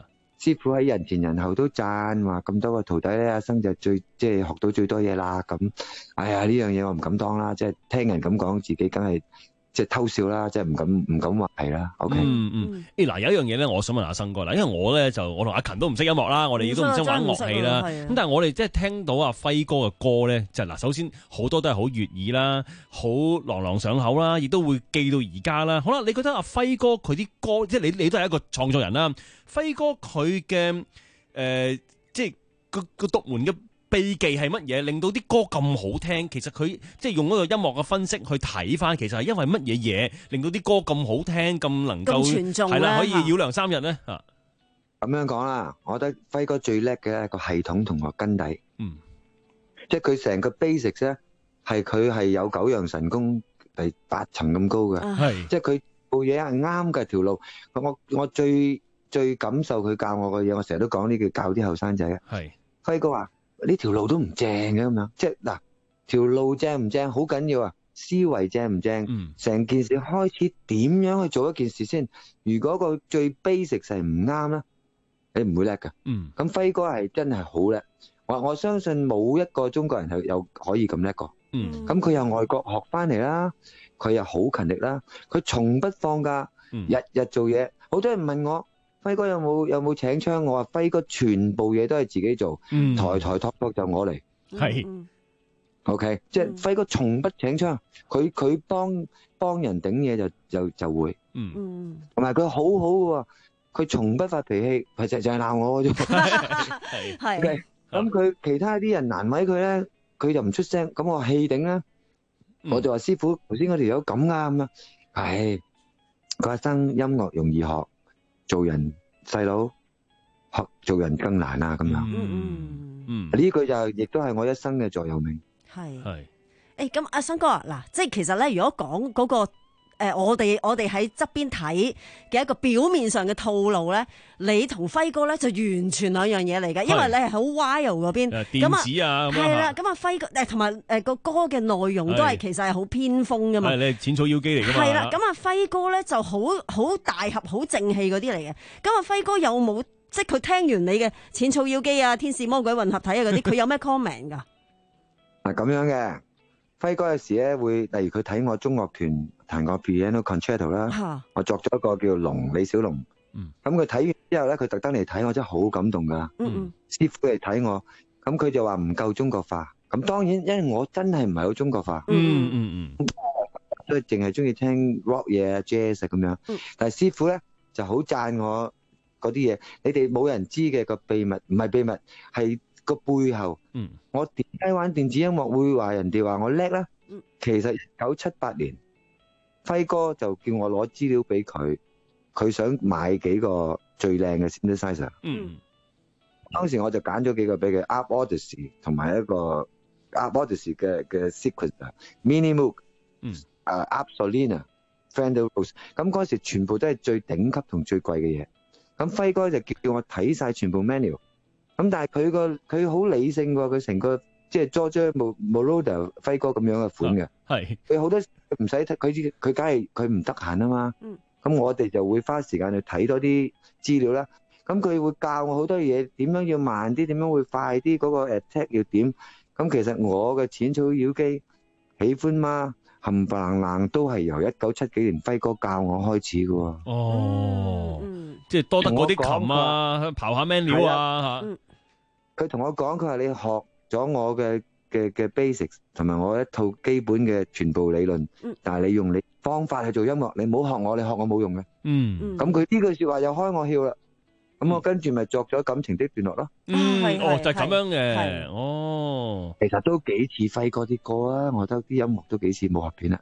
師傅喺人前人後都讚話咁多個徒弟咧，阿生就最即係學到最多嘢啦。咁，哎呀呢樣嘢我唔敢當啦，即係聽人咁講，自己梗係即係偷笑啦，即係唔敢唔敢話係啦。OK， 嗯嗯，誒嗱有一樣嘢咧，我想問阿生哥啦，因為我咧就我同阿勤都唔識音樂啦，我哋亦都唔識玩樂器啦。咁但係我哋即係聽到阿輝哥嘅歌咧，就嗱首先好多都係好悅耳啦，好朗朗上口啦，亦都會記到而家啦。好啦，你覺得阿輝哥佢啲歌，即係你你都係一個創作人啦。輝哥佢嘅誒，即係個個獨門嘅秘技係乜嘢，令到啲歌咁好聽？其實佢即係用嗰個音樂嘅分析去睇翻，其實係因為乜嘢嘢令到啲歌咁好聽，咁能夠係啦，可以繞梁三日咧啊！ 咁樣講啦，我覺得輝哥最叻嘅一個系統同個根底， 嗯， 即係佢成個 basics 咧，係佢係有九陽神功第八層咁高嘅，係即係佢部嘢係啱嘅條路。我我最最感受佢教我嘅嘢，我成日都講呢句教啲後生仔啊。係輝哥話呢條路都唔正嘅咁樣，即係嗱條路正唔正好緊要啊，思維正唔正，成、嗯、件事開始點樣去做一件事先。如果個最 basic 係唔啱啦，你唔會叻㗎。嗯，咁輝哥係真係好叻，我我相信冇一個中國人係有可以咁叻過。嗯，咁佢又外國學翻嚟啦，佢又好勤力啦，佢從不放假，嗯、日日做嘢。好多人問我。輝哥有冇有冇請槍？我話輝哥全部嘢都係自己做，嗯、台台托托就我嚟。係、嗯、，OK，、嗯、即係輝哥從不請槍，佢佢幫幫人頂嘢就就就會。嗯，同埋佢好好嘅，佢從不發脾氣，佢就就係鬧我嘅啫。係係，咁佢其他啲人難為佢咧，佢就唔出聲。咁我氣頂啦，我就話師傅頭先嗰條友咁啱啊，唉，佢話生音樂容易學。做人細佬學做人更難啊！咁樣，嗯嗯，呢句就亦都係我一生嘅座右銘。 係係，誒，咁阿生哥啊，嗱，即係其實咧，如果講嗰個誒，我哋我哋喺側邊睇嘅一個表面上嘅套路咧，你同輝哥咧就完全兩樣嘢嚟嘅，因為你係好 wild 嗰邊， 電子啊， 係啦，咁啊輝哥誒同埋誒個歌嘅內容都係其實係好偏鋒噶嘛， 係你係淺草妖姬嚟噶嘛， 係啦，咁啊輝哥咧就好好大俠好正氣嗰啲嚟嘅，咁啊輝哥有冇即係佢聽完你嘅淺草妖姬啊、天使魔鬼混合體啊嗰啲，佢有咩 comment 噶？ 嗱咁樣嘅。輝哥有時咧會，例如佢睇我中樂團彈個 piano concerto 啦，我作咗一個叫龍李小龍，咁佢睇完之後咧，佢特登嚟睇我，真係好感動噶。嗯、師傅嚟睇我，咁佢就話唔夠中國化。咁當然，因為我真係唔係好中國化，嗯嗯嗯，所以淨係中意聽 rock 嘢、jazz 咁樣。嗯、但係師傅咧就好讚我嗰啲嘢，你哋冇人知嘅個秘密，唔係秘密係。個背後，嗯、我點解玩電子音樂會話人哋話我叻咧？嗯、其實一九七八年，輝哥就叫我攞資料俾佢，佢想買幾個最靚嘅 synthesizer。嗯，當時我就揀咗幾個俾佢 ，Arp Odyssey 同埋一個 Arp Odyssey 嘅嘅 sequencer，Mini Moog，嗯，啊 Arp Solina，Fender Rose，咁嗰時全部都係最頂級同最貴嘅嘢。咁輝哥就叫我睇晒全部 manual。咁但係佢個佢好理性喎，佢成個即係 George Moroder 輝哥咁樣嘅款嘅，係佢好多唔使睇，佢佢梗係佢唔得閒啊嘛。咁、嗯、我哋就會花時間去睇多啲資料啦。咁佢會教我好多嘢，點樣要慢啲，點樣會快啲，嗰、嗰個 attack 要點。咁其實我嘅淺草妖姬喜歡嗎？冚唪唥唥都係由一九七幾年輝哥教我開始嘅喎。 哦，嗯、即係多得嗰啲琴啊，刨下 menu 啊嚇。 佢同我講，佢話你學咗我嘅嘅嘅 basics 同埋我一套基本嘅全部理論，嗯、但係你用你方法去做音樂，你唔好學我，你學我冇用嘅。嗯，咁佢呢句説話又開我竅啦。咁我跟住咪作咗感情的段落咯。 嗯，哦，就係咁樣嘅。哦， 其實都幾似輝哥啲歌啊，我覺得啲音樂都幾似武俠片啊。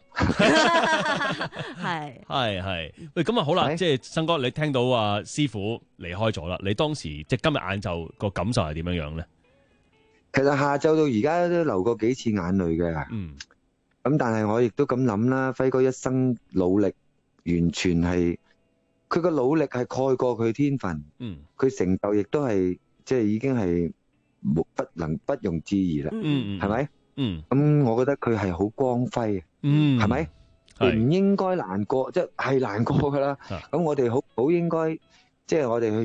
係係係。喂，咁啊好啦，即係生哥，你聽到啊師傅離開咗啦，你當時即係今日晏晝個感受係點樣樣咧？ 其實下晝到而家都流過幾次眼淚嘅。嗯。咁但係我亦都咁諗啦，輝哥一生努力，完全係。佢個努力係蓋過佢天分，嗯，佢成就亦都係即係已經係不能不容置疑啦，嗯，係咪？嗯，咁我覺得佢係好光輝，嗯，係咪？你唔應該難過，即係難過噶啦。咁我哋好好應該，即係我哋去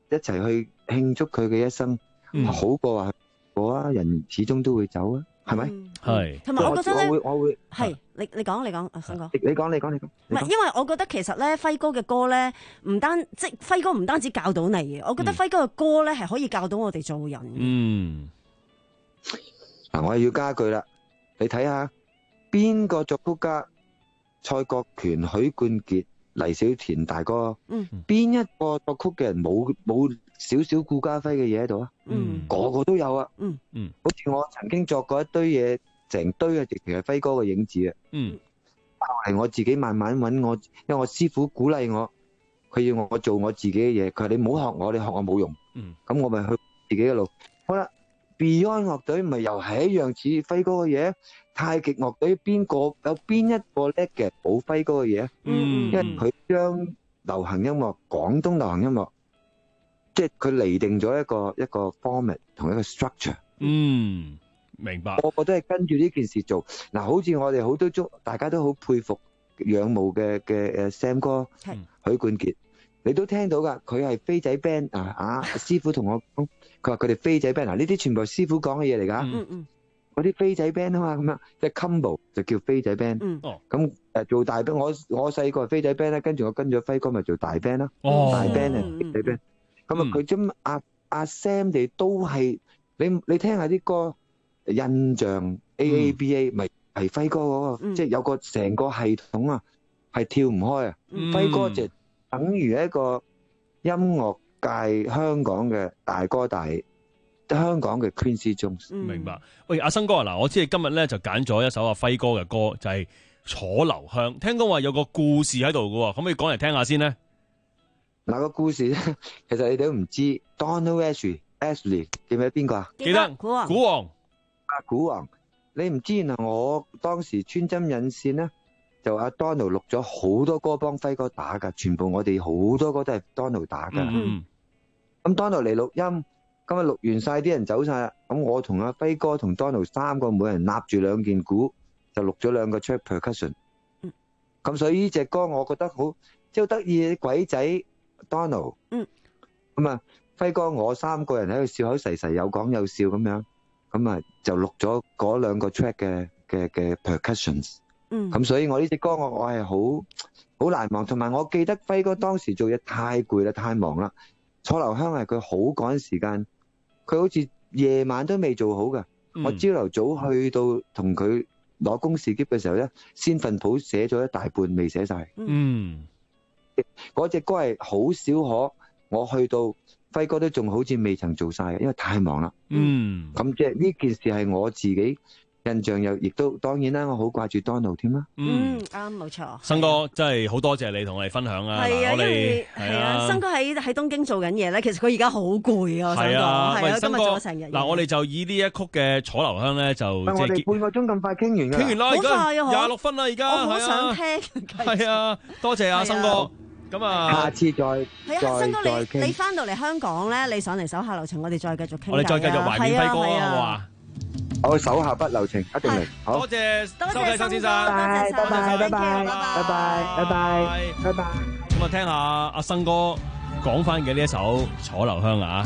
一齊去慶祝佢嘅一生， 嗯、 好過話我啊，人始終都會走啊，係咪？ 係。 同埋我覺得咧， 我會我會係你你講你講，阿新哥。 你你講你講你講。 唔係，因為我覺得其實咧，輝哥嘅歌咧，唔單即係輝哥唔單止教到你嘅，我覺得輝哥嘅歌咧係可以教到我哋做人。 嗯。 嗱，我又要加句啦，你睇下邊個作曲家？蔡國權、許冠傑、黎小田大哥，邊、嗯、一個作曲嘅人冇冇少少顧家輝嘅嘢喺度啊？嗯，個個都有啊。嗯嗯，好似我曾經作過一堆嘢，成堆嘅直情係輝哥嘅影子啊。嗯，係我自己慢慢揾我，因為我師傅鼓勵我，佢要我做我自己嘅嘢，佢話你唔好學我，你學我冇用。嗯，咁我咪去自己嘅路。好啦 ，Beyond 樂隊咪又係一樣似輝哥嘅嘢。太極樂隊邊個有邊一個叻嘅冇輝哥嘅嘢？嗯，因為佢將流行音樂、廣東流行音樂，即係佢釐定咗一個一個 format 同一個 structure。 嗯，明白。 個個都係跟住呢件事做。嗱，好似我哋好多中，大家都好佩服、仰慕嘅嘅誒 Sam 哥、許冠傑，你都聽到㗎。佢係飛仔 band 啊啊！師傅同我講，佢話佢哋飛仔 band 嗱，呢啲全部係師傅講嘅嘢嚟㗎。嗯嗯。嗰啲飛仔 band 啊嘛，咁樣即係 combo 就叫飛仔 band。嗯，哦，咁誒做大 band，我我細個係飛仔 band 咧，跟住我跟咗輝哥咪做大 band 啦。哦，大 band 係飛仔 band。咁啊，佢咁阿阿 Sam 哋都係你你聽下啲歌，印象 A A B A 咪係輝哥嗰個，即係有個成個系統啊，係跳唔開啊。輝哥就等於一個音樂界香港嘅大哥大。香港嘅 Quincy Jones， 明白。喂，阿生哥啊，嗱，我知你今日咧就揀咗一首阿輝哥嘅歌，就係、是《楚留香》。聽講話有個故事喺度嘅，可唔可以講嚟聽下先呢？ 嗱，個故事咧，其實你哋都唔知。Donald Ashley Ashley 記唔記得邊個啊？ 記得古王。古王啊，古王，你唔知原來我當時穿針引線咧，就阿 Donald 錄咗好多歌幫輝哥打噶，全部我哋好多歌都係 Donald 打噶。嗯。咁 Donald 嚟錄音。今日錄完晒，啲人走晒啦。咁我同阿輝哥同 Donald 三個，每人揦住兩件鼓，就錄咗兩個 track percussion。嗯。咁所以呢隻歌我覺得好，即係好得意啲鬼仔 Donald。嗯。咁啊，輝哥我三個人喺度笑口噬噬，有講有笑咁樣。咁啊，就錄咗嗰兩個 track 嘅嘅嘅 percussions。嗯。咁所以我呢隻歌我我係好好難忘，同埋我記得輝哥當時做嘢太攰啦，太忙啦。楚留香係佢好趕時間。佢好似夜晚都未做好噶，嗯、我朝頭早去到同佢攞公事喼嘅時候咧，先份譜寫咗一大半未寫晒。嗯，嗰隻歌係好少可，我去到輝哥都仲好似未曾做晒，因為太忙啦。嗯，咁即係呢件事係我自己印象又亦都當然啦，我好掛住 Donald 添啦。 嗯，啱冇錯。 新哥真係好多謝你同我哋分享啊！ 係啊，因為係啊，新哥喺喺東京做緊嘢咧，其實佢而家好攰啊。 係啊， 係啊，今日做咗成日。 嗱，我哋就以呢一曲嘅《楚留香》咧，就即係我哋半個鐘咁快傾完㗎。 傾完啦，而家廿六分啦，而家。 我好想聽。 係啊，多謝啊，新哥。咁啊， 下次再係啊，新哥你你翻到嚟香港咧，你上嚟手下留情，我哋再繼續傾偈啊。 我哋再繼續懷念輝哥啊，好啊。 我手下不留情，一定嚟。好， 多謝收睇曾先生， 拜拜拜拜拜拜拜拜拜拜拜。 咁啊，聽下阿生哥講翻嘅呢一首《楚留香》啊。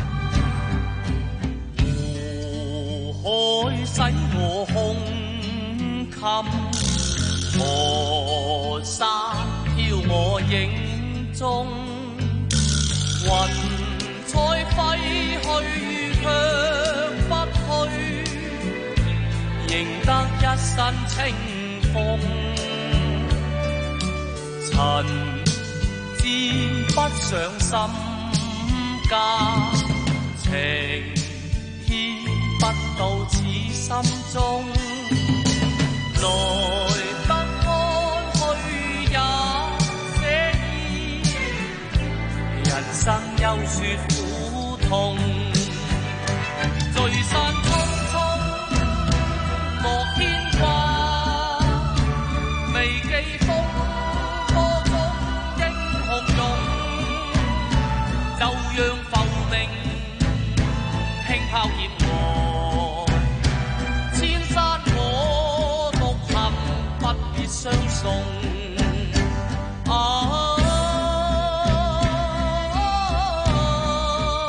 湖海洗我胸襟，河沙飄我影中，雲彩揮去卻不去。贏得一身清風，塵沾不上心間，情牽不到此心中，來得安去也寫意，人生休說苦痛，聚散匆匆莫牽掛，未記風波中英雄勇，就讓浮名輕拋葉落，千山我獨行，不必相送。啊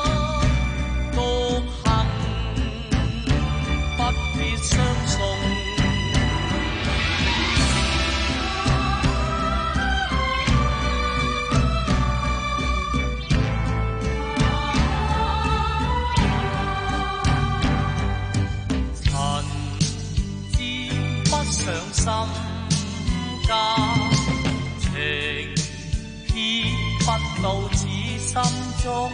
中，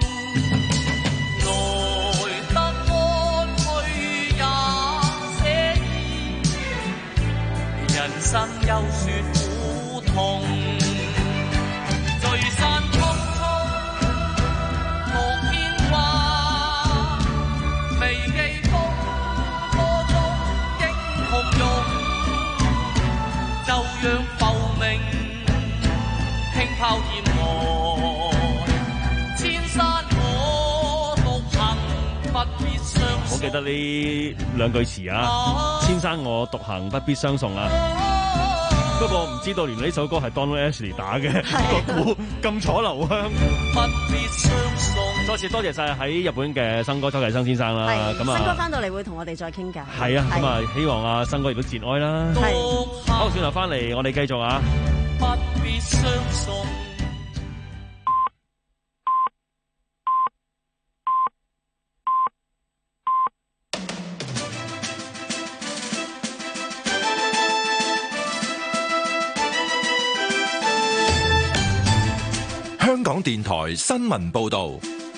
來得安去也寫意，人生休說苦痛，聚散匆匆無牽掛，未記風波中英雄勇，就讓浮名輕拋天外，千山我獨行，不必相送。 好記得呢兩句詞啊！千山我獨行，不必相送啊！不過唔知道原來呢首歌係 Donald Ashley 打嘅個鼓咁楚留香。 不必相送。 再次多謝晒喺日本嘅生哥周繼生先生啦。咁啊， 生哥翻到嚟會同我哋再傾偈。 係啊，咁啊，希望啊生哥亦都節哀啦。 係。 好，轉頭翻嚟，我哋繼續啊。 不必相送。 香港電台新聞報道。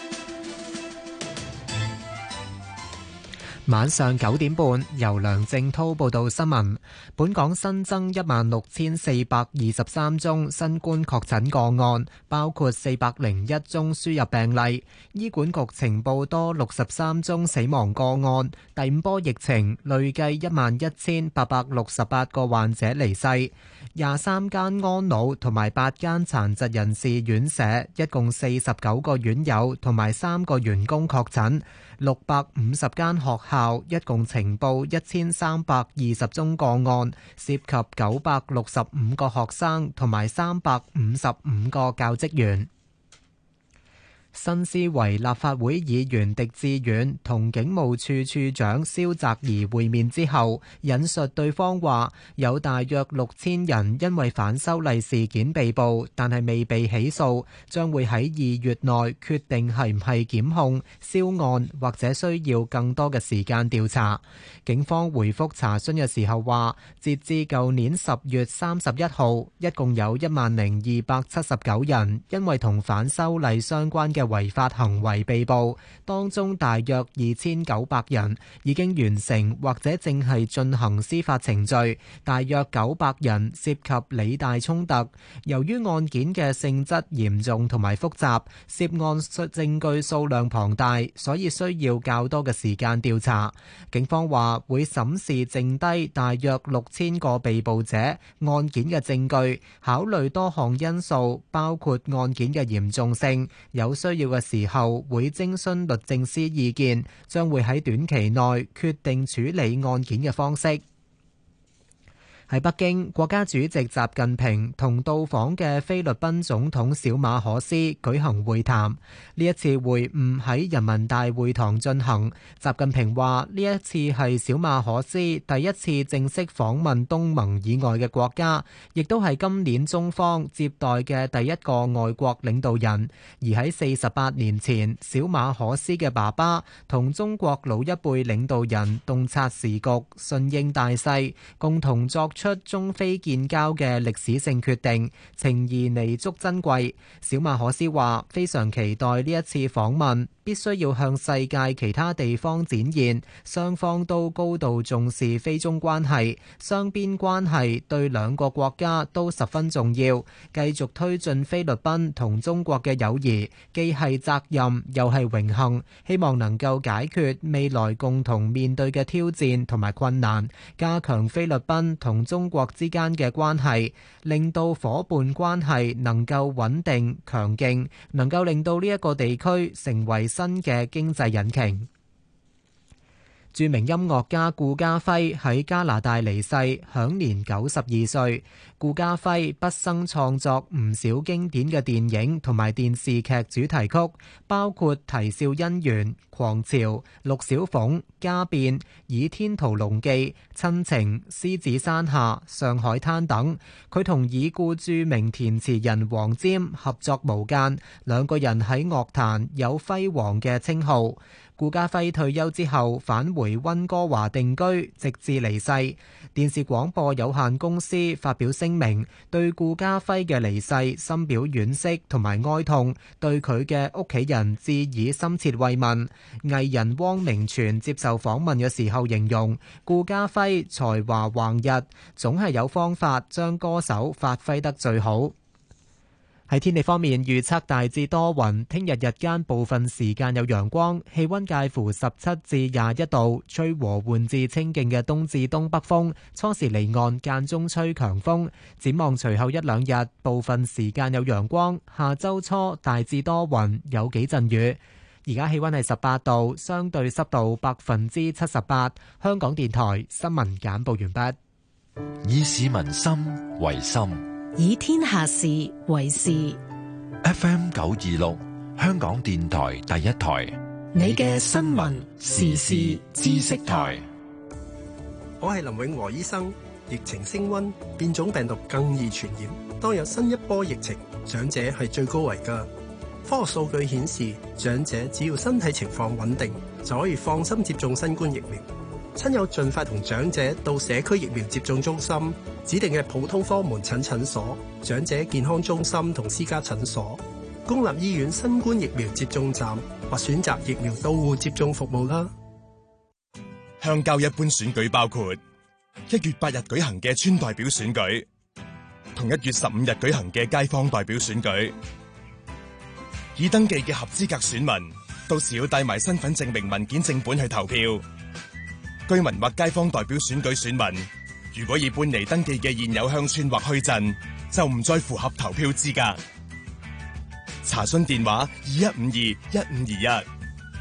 晚上九點半，由梁正滔報道新聞。本港新增一萬六千四百二十三宗新冠確診個案，包括四百零一宗輸入病例。醫管局呈報多六十三宗死亡個案。第五波疫情累計一萬一千八百六十八個患者離世。廿三間安老同埋八間殘疾人士院舍，一共四十九個院友同埋三個員工確診。六百五十間學校一共呈報一千三百二十宗個案，涉及九百六十五個學生同埋三百五十五個教職員。新思維立法會議員狄志遠同警務處處長蕭澤頤會面之後，引述對方話有大約六千人因為反修例事件被捕，但係未被起訴，將會喺二月內決定係唔係檢控、銷案或者需要更多嘅時間調查。警方回覆查詢嘅時候話，截至舊年十月三十一號，一共有一萬零二百七十九人因為同反修例相關嘅違法行為被捕，當中大約二千九百人已經完成或者正係進行司法程序，大約九百人涉及理大衝突。由於案件嘅性質嚴重同埋複雜，涉案證據數量龐大，所以需要較多嘅時間調查。警方話會審視剩低大約六千個被捕者案件嘅證據，考慮多項因素，包括案件嘅嚴重性，有需要嘅時候會徵詢律政司意見，將會喺短期內決定處理案件嘅方式。喺北京，國家主席習近平同到訪嘅菲律賓總統小馬可斯舉行會談。呢一次會晤喺人民大會堂進行。習近平話：呢一次係小馬可斯第一次正式訪問東盟以外嘅國家，亦都係今年中方接待嘅第一個外國領導人。而喺四十八年前，小馬可斯嘅爸爸同中國老一輩領導人洞察時局、順應大勢，共同作出中菲建交嘅歷史性決定，情誼彌足珍貴。小馬可斯話：非常期待呢一次訪問，必須要向世界其他地方展現雙方都高度重視菲中關係，雙邊關係對兩個國家都十分重要。繼續推進菲律賓同中國嘅友誼，既係責任又係榮幸。希望能夠解決未來共同面對嘅挑戰同埋困難，加強菲律賓同中國之間嘅關係，令到伙伴關係能夠穩定強勁，能夠令到呢一個地區成為新嘅經濟引擎。著名音樂家顧嘉輝喺加拿大離世，享年九十二歲。顧嘉輝畢生創作唔少經典嘅電影同埋電視劇主題曲，包括《啼笑姻緣》、《狂潮》、《陸小鳳》、《家變》、《倚天屠龍記》、《親情》、《獅子山下》、《上海灘》等。佢同已故著名填詞人黃霑合作無間，兩個人喺樂壇有輝煌嘅稱號。顧嘉輝退休之後返回回溫哥華定居，直至離世。電視廣播有限公司發表聲明，對顧嘉輝嘅離世深表惋惜同埋哀痛，對佢嘅屋企人致以深切慰問。藝人汪明荃接受訪問嘅時候形容，顧嘉輝才華橫溢，總係有方法將歌手發揮得最好。喺天氣方面，預測大致多雲，聽日日間部分時間有陽光，氣溫介乎十七至廿一度，吹和緩至清勁嘅東至東北風，初時離岸，間中吹強風。展望隨後一兩日，部分時間有陽光，下周初大致多雲，有幾陣雨。而家氣溫係十八度，相對濕度百分之七十八。香港電台新聞簡報完畢。 以市民心為心， 以天下事為事。 F M 九二六，香港電台第一台， 你嘅新聞時事知識台。 我係林永和醫生。疫情升溫，變種病毒更易傳染。當有新一波疫情，長者係最高危㗎。科學數據顯示，長者只要身體情況穩定，就可以放心接種新冠疫苗。親友盡快同長者到社區疫苗接種中心、指定嘅普通科門診診所、長者健康中心同私家診所、公立醫院新冠疫苗接種站或選擇疫苗到戶接種服務啦。 鄉郊一般選舉包括一月八日舉行嘅村代表選舉，同一月十五日舉行嘅街坊代表選舉。已登記嘅合資格選民，到時要帶埋身份證明文件正本去投票。居民或街坊代表選舉選民，如果已搬離登記嘅現有鄉村或墟鎮，就唔再符合投票資格。查詢電話二一五二一五二一。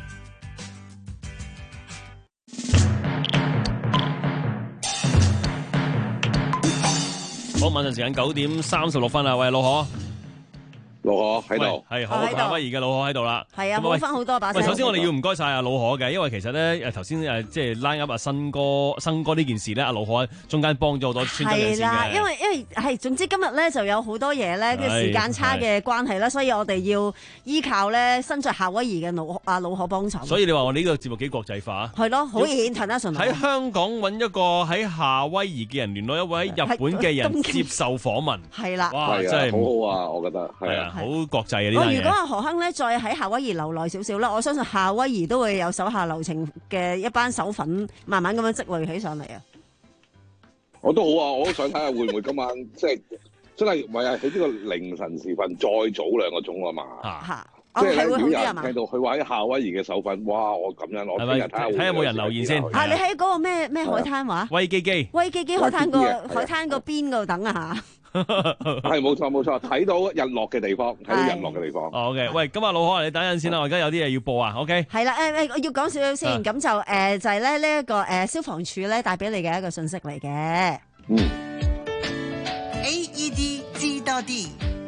好，晚上時間九點三十六分啊！喂，老何。 老何喺度， 係好夏威夷嘅老何喺度啦。 係啊，冇翻好多把聲。 喂，首先我哋要唔該晒阿老何嘅，因為其實咧誒頭先誒即係 line up 阿新哥新哥呢件事咧，阿老何中間幫咗好多村dân人士嘅。係啦， 因為因為係總之今日咧就有好多嘢咧，跟時間差嘅關係啦，所以我哋要依靠咧身在夏威夷嘅老阿老何幫手。 所以你話我呢個節目幾國際化？ 係咯，好 international。 喺香港揾一個喺夏威夷嘅人聯絡一位日本嘅人接受訪問。 係啦， 哇，真係好好啊，我覺得係啊，好國際啊。 如果阿何亨咧再喺夏威夷留耐少少啦，我相信夏威夷都會有手下留情嘅一班手粉，慢慢咁樣積累起上嚟啊！ 我都好啊，我都想睇下會唔會今晚即係真係唔係啊？喺呢個凌晨時分再早兩個鐘啊嘛！ 嚇， 即係咧，如果有人聽到佢話喺夏威夷嘅手粉，哇！我咁樣我聽日睇下睇下有冇人留言先。 啊，你喺嗰個咩咩海灘話？ 威基基， 威基基海灘個海灘個邊嗰度等啊嚇！ 係冇錯冇錯，睇到日落嘅地方，睇到日落嘅地方。 哦 OK， 喂，今日老何你等陣先啦，我而家有啲嘢要報啊。OK， 係啦，誒誒，我要講少少先，咁就誒就係咧呢一個誒消防處咧帶俾你嘅一個信息嚟嘅。 嗯 ，A E D 知多啲。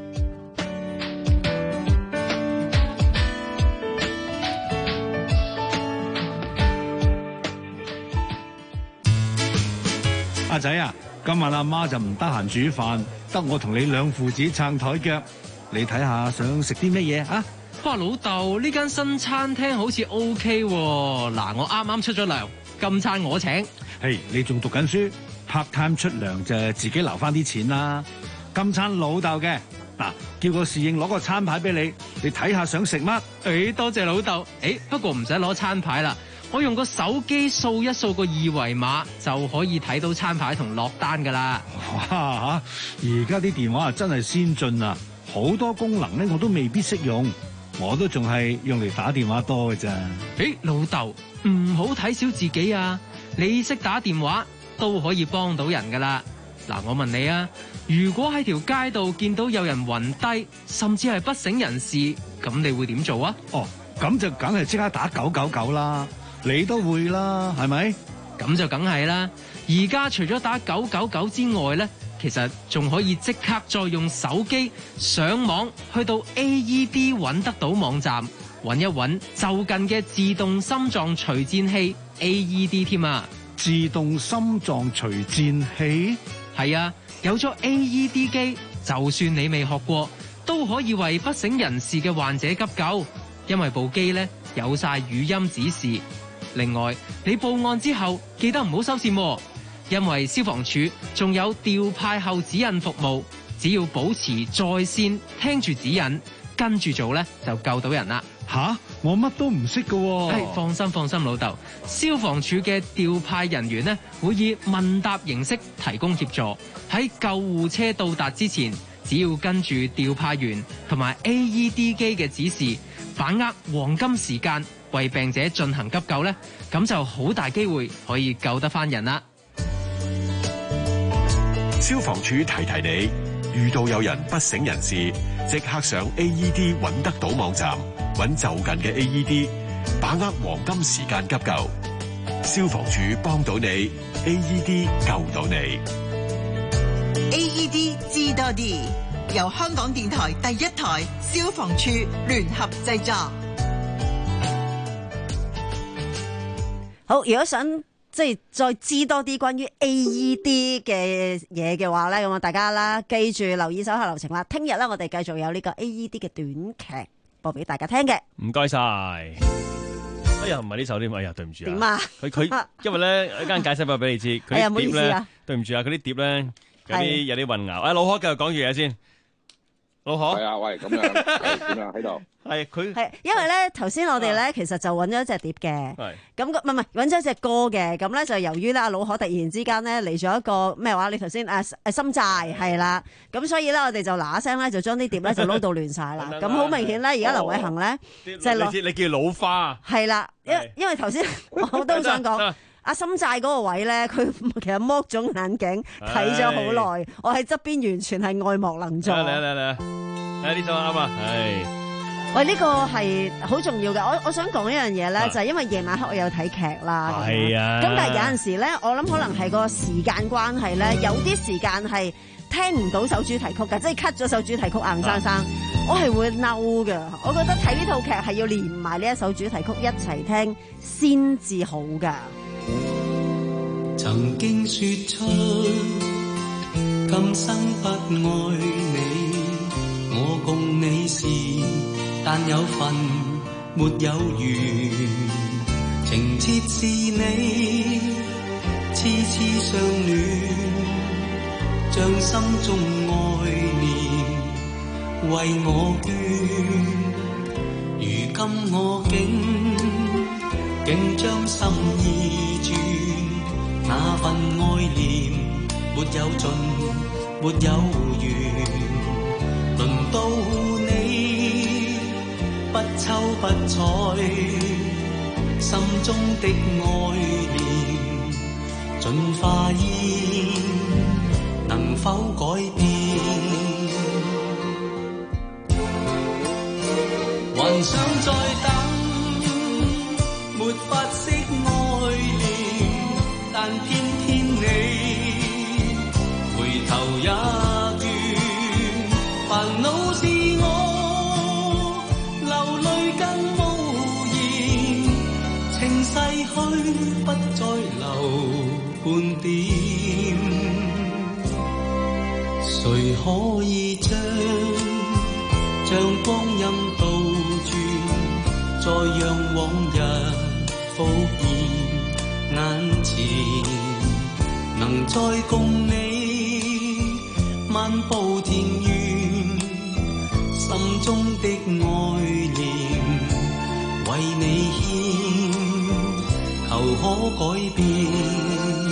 阿仔啊！今晚阿媽就唔得閒煮飯，得我同你兩父子撐台腳。你睇下想食啲乜嘢啊？ 哇，老豆呢間新餐廳好似 OK 喎。嗱，我啱啱出咗糧，今餐我請。 嘿，你仲讀緊書 ，part time 出糧就自己留翻啲錢啦。今餐老豆嘅，嗱，叫個侍應攞個餐牌俾你，你睇下想食乜？ 誒，多謝老豆。誒，不過唔使攞餐牌啦。我用個手機掃一掃個二維碼就可以睇到餐牌同落單噶啦。 哇嚇！而家啲電話啊真係先進啊，好多功能咧我都未必識用，我都仲係用嚟打電話多嘅咋。 誒，老豆唔好睇小自己啊！你識打電話都可以幫到人噶啦。嗱，我問你啊，如果喺條街度見到有人暈低，甚至係不省人事，咁你會點做啊？ 哦，咁就梗係即刻打九九九啦。你都會啦，係咪？ 咁就梗係啦。而家除咗打九九九之外咧，其實仲可以即刻再用手機上網去到 A E D 揾得到網站，揾一揾就近嘅自動心臟除顫器 A E D 添啊！ 自動心臟除顫器？ 係啊，有咗 A E D 機，就算你未學過，都可以為不省人事嘅患者急救，因為部機咧有晒語音指示。 另外，你報案之後記得唔好收線喎，因為消防處仲有調派後指引服務，只要保持在線，聽住指引，跟住做咧就救到人啦。 吓，我乜都唔識㗎喎。 係，放心放心，老豆，消防處嘅調派人員呢會以問答形式提供協助，喺救護車到達之前，只要跟住調派員同埋 A E D 機嘅指示，把握黃金時間為病者進行急救呢，咁就好大機會可以救得返人啦。 消防處提提你，遇到有人不省人事，即刻上 A E D 揾得到網站，揾就近嘅 A E D， 把握黃金時間急救。消防處幫到你 ，A E D 救到你。 A E D 知多啲，由香港電台第一台消防處聯合製作。 好，如果想即係再知多啲關於 A E D 嘅嘢嘅話咧，咁啊大家啦，記住留意手下留情啦。聽日咧，我哋繼續有呢個 A E D 嘅短劇播俾大家聽嘅。 唔該晒。哎呀，唔係呢首添，哎呀，對唔住啊。 點啊？ 佢佢，因為咧一間解釋俾俾你知，佢啲碟咧，對唔住啊，佢啲碟咧有啲有啲混淆。哎，老何繼續講住嘢先。老何係啊，喂，咁樣點啊？喺度係佢係，因為咧頭先我哋咧其實就揾咗一隻碟嘅， 係咁唔係唔係揾咗一隻歌嘅，咁咧就由於咧阿老何突然之間咧嚟咗一個咩話？你頭先誒誒心債係啦，咁所以咧我哋就嗱嗱聲咧就將啲碟咧就撈到亂晒啦。咁好明顯咧，而家劉偉恒咧就係你你叫老花係啦，因因為頭先我都想講。阿心債嗰個位咧，佢其實剝咗眼鏡睇咗好耐，我喺側邊完全係愛莫能助。 嚟嚟嚟嚟，睇呢首啱啊！係， 喂，呢個係好重要嘅。我我想講一樣嘢咧，就係因為夜晚黑我有睇劇啦。 係啊。 咁但係有陣時咧，我諗可能係個時間關係咧，有啲時間係聽唔到首主題曲㗎，即係 cut 咗首主題曲硬生生，我係會嬲㗎。我覺得睇呢套劇係要連埋呢一首主題曲一齊聽先至好㗎。 曾經說出今生不愛你，我共你是但有份沒有緣，情切是你痴痴相戀，將心中愛念為我捐，如今我竟竟將心意轉，那份愛念沒有盡，沒有完。輪到你不瞅不睬，心中的愛念盡化煙，能否改變？還想再等，沒法釋愛念，但偏偏你回頭也倦，煩惱是我流淚更無言，情逝去不再留半點，誰可以將將光陰倒轉，再讓往日復現眼前，能再共你漫步田園，心中的愛念為你獻，求可改變。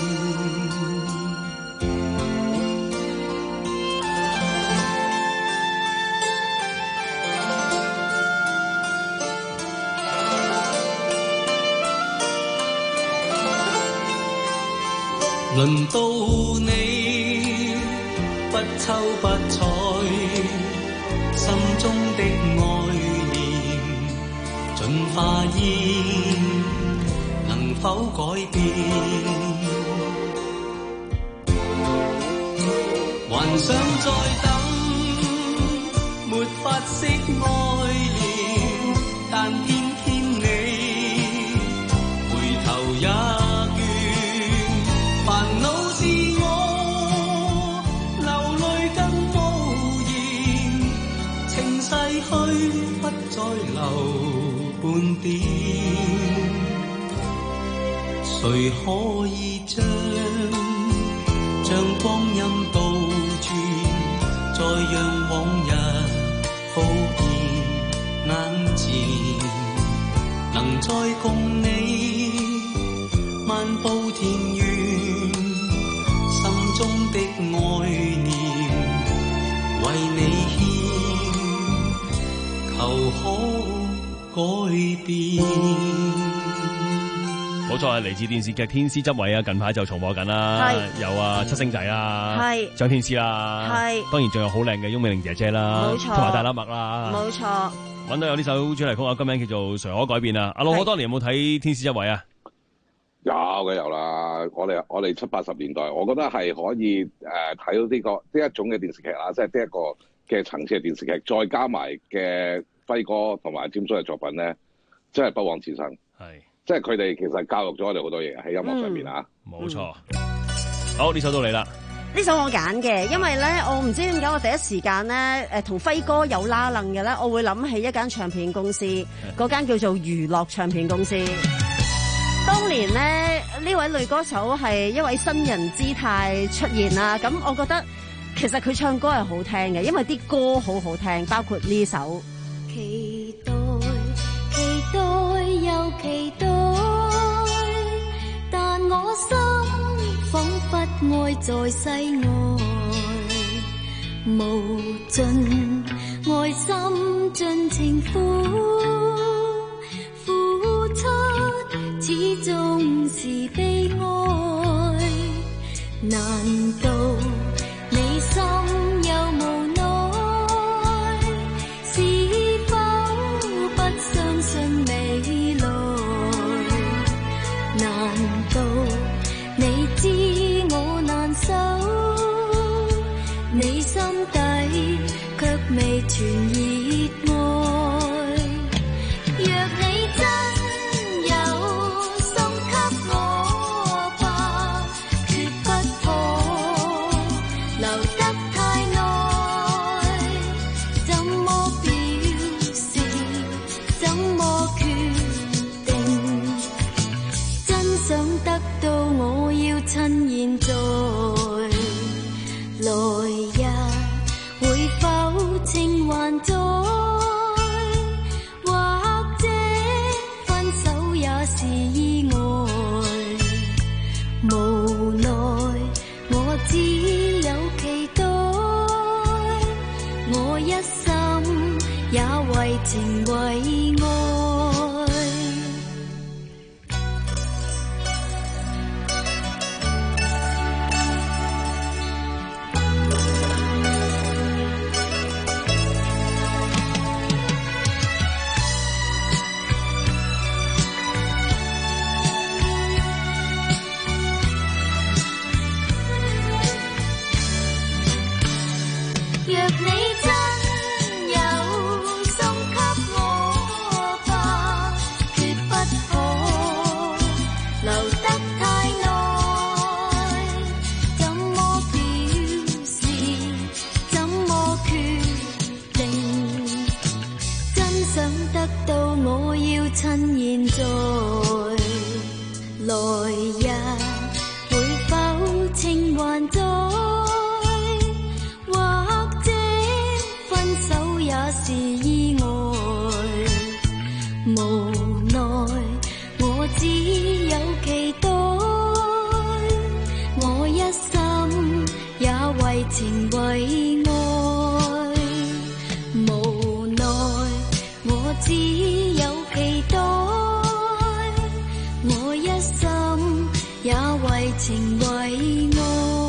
輪到你不瞅不睬，心中的愛念盡化煙，能否改變？還想再等，沒法釋愛念，但偏偏你回頭也煩惱是我流淚更無言，情逝去不再留半點， 誰可以將將光陰倒轉，再讓往日復現眼前，能再共你漫步田園，心中的愛念為你獻，求可改變。 冇錯，係嚟自電視劇《天師執位》啊，近排就重播緊啦。有啊，七星仔啦，張天師啦，當然仲有好靚嘅翁美玲姐姐啦， 冇錯， 同埋大粒麥啦， 冇錯。 揾到有呢首主題曲啊，歌名叫做《誰可改變》啊。阿老好多年有冇睇《天師執位》啊？ 有嘅有啦，我哋我哋七八十年代，我覺得係可以誒睇到呢個呢一種嘅電視劇啦，即係呢一個嘅層次嘅電視劇，再加埋嘅輝哥同埋詹叔嘅作品咧，真係不枉此生。 係。 即係佢哋其實教育咗我哋好多嘢喺音樂上面啊， 冇錯。好，呢首到你啦。 呢首我揀嘅，因為咧我唔知點解我第一時間咧誒同輝哥有拉楞嘅咧，我會諗起一間唱片公司，嗰間叫做娛樂唱片公司。當年咧呢位女歌手係一位新人姿態出現啦，咁我覺得其實佢唱歌係好聽嘅，因為啲歌好好聽，包括呢首。 期待，期待又期待，但我心彷彿愛在世外，無盡愛心盡情付付出，始終是悲哀。難道你心有無奈？是否不相信未來？難道你知我難受？你心底卻未全熱愛。若你真有心給我吧，決不可留得太耐。怎麼表示，怎麼決定？真想得到，我要趁現在。來日會否情還在？或者分手也是意外。無奈我只有期待，我一心也為情為愛。若你真有心給我吧，決不可留得太耐。怎麼表示，怎麼決定？真想得到，我要趁現在。來日會否情還在？是意外，無奈我只有期待，我一心也為情為愛。無奈我只有期待，我一心也為情為愛。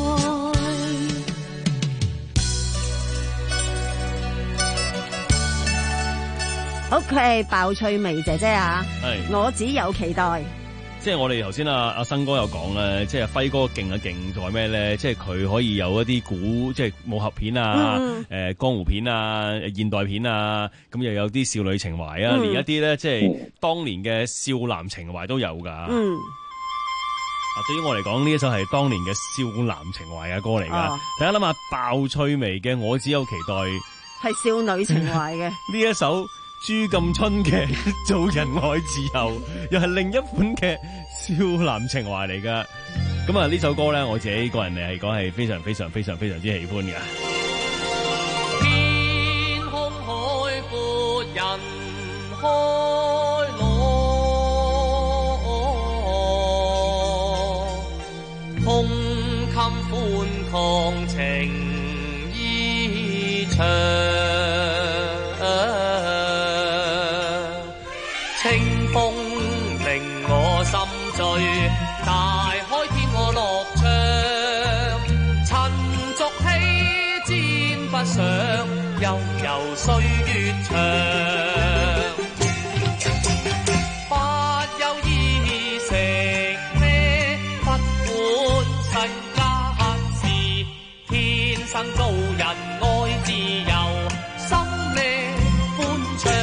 好，佢係鮑翠薇姐姐啊！我只有期待。 即係我哋頭先阿阿生哥有講咧，即係輝哥勁啊勁在咩咧？即係佢可以有一啲古即係武俠片啊、誒、嗯呃、江湖片啊、現代片啊，咁又有啲少女情懷啊，嗯、連一啲咧即係當年嘅少男情懷都有㗎。嗯。啊，對於我嚟講，呢一首係當年嘅少男情懷嘅歌嚟㗎。哦、大家諗下，鮑翠薇嘅《我只有期待》係少女情懷嘅。 呢一首。 朱咁春嘅做人愛自由，又係另一款嘅少男情懷嚟噶。咁啊呢首歌咧，我自己個人嚟係講係非常非常非常非常之喜歡嘅。 天空海闊人開朗，胸襟寬曠情意長。清風令我心醉，大海天我樂暢。塵俗氣沾不上，悠悠歲月長。不憂衣食咩，不管世間事，天生做人愛自由，心咩歡暢。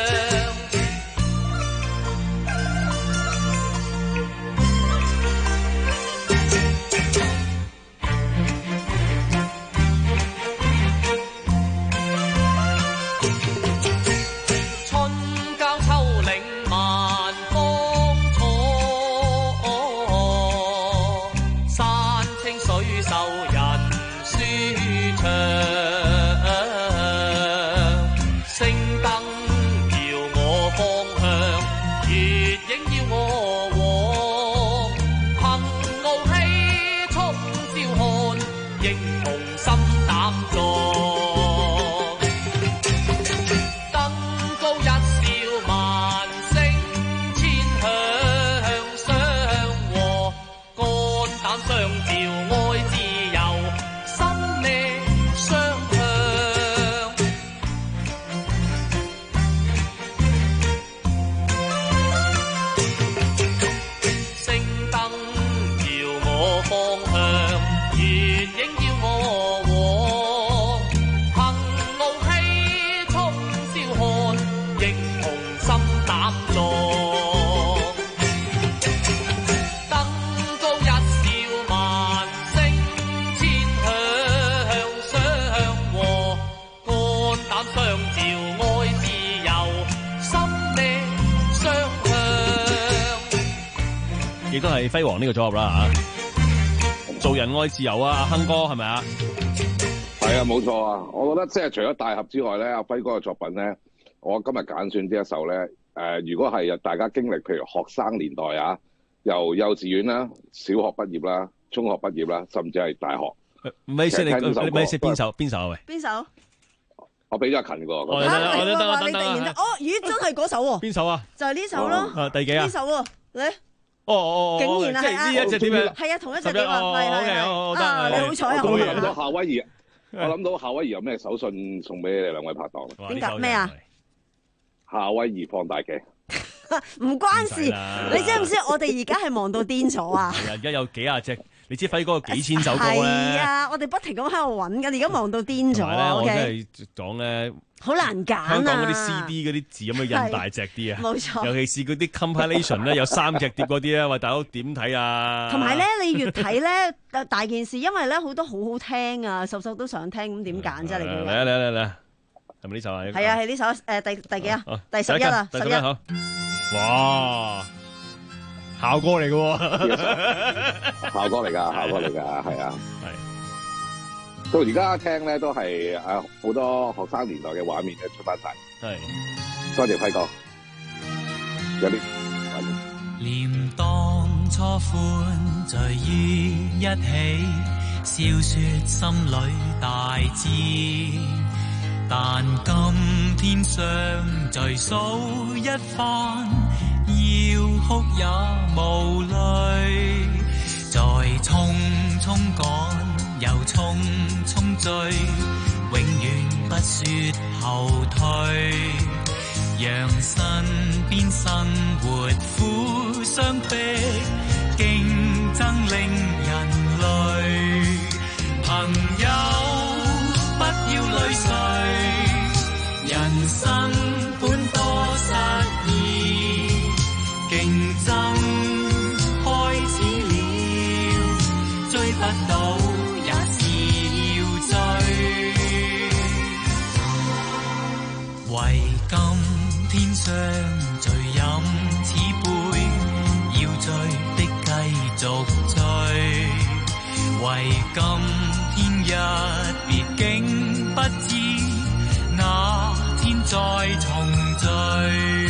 亦都係輝煌呢個組合啦嚇，做人愛自由啊，阿亨哥係咪啊？ 係啊，冇錯啊！我覺得即係除咗大合之外咧，阿輝哥嘅作品咧，我今日揀選呢一首咧，誒、呃，如果係大家經歷譬如學生年代啊，由幼稚園啦、小學畢業啦、中學畢業啦，甚至係大學， 唔係識你，你咪識邊首？邊首啊？喂， 邊首？ 我俾咗阿勤個。 我得我得得我得得。 哦，咦，真係嗰首喎？ 邊首啊？ 就係呢首咯。 啊，第幾啊？ 呢首喎，嚟。 哦哦哦， 竟然啊， 即係呢一隻點樣？ 係啊，同一隻碟啊，係係係。啊，你好彩啊！ 我諗到夏威夷，我諗到夏威夷有咩手信送俾你哋兩位拍檔？ 邊個咩啊？ 夏威夷放大鏡。 唔關事，你知唔知我哋而家係忙到癲咗啊？ 係啊，而家有幾廿隻，你知輝哥有幾千首歌咧？ 係啊，我哋不停咁喺度揾緊，而家忙到癲咗。 我真係講咧。 好難揀啊！ 香港嗰啲 C D 嗰啲字咁樣印大隻啲啊， 冇錯。 尤其是嗰啲 compilation 咧，有三隻碟嗰啲咧，喂大佬點睇啊？ 同埋咧，你越睇咧大件事，因為咧好多好好聽啊，首首都想聽，咁點揀啫？你嚟嚟嚟嚟，係咪呢首啊？ 係啊，係呢首誒第第幾啊？第十一啊，十一。好。 哇！校歌嚟嘅喎， 校歌嚟㗎，校歌嚟㗎，係啊，係。到而家聽咧都係誒好多學生年代嘅畫面咧出翻晒， 係多謝輝哥，有啲念當初歡聚於一起，笑說心裏大志，但今天相聚數一番，要哭也無淚，在匆匆趕又匆匆追，永遠不說後退，讓身邊生活苦相逼，競爭令人累。朋友不要淚垂，人生本多失意，競爭開始了，追不到也是要追。為今相聚飲此杯，要醉的繼續醉。為今天一別，竟不知那天再重聚。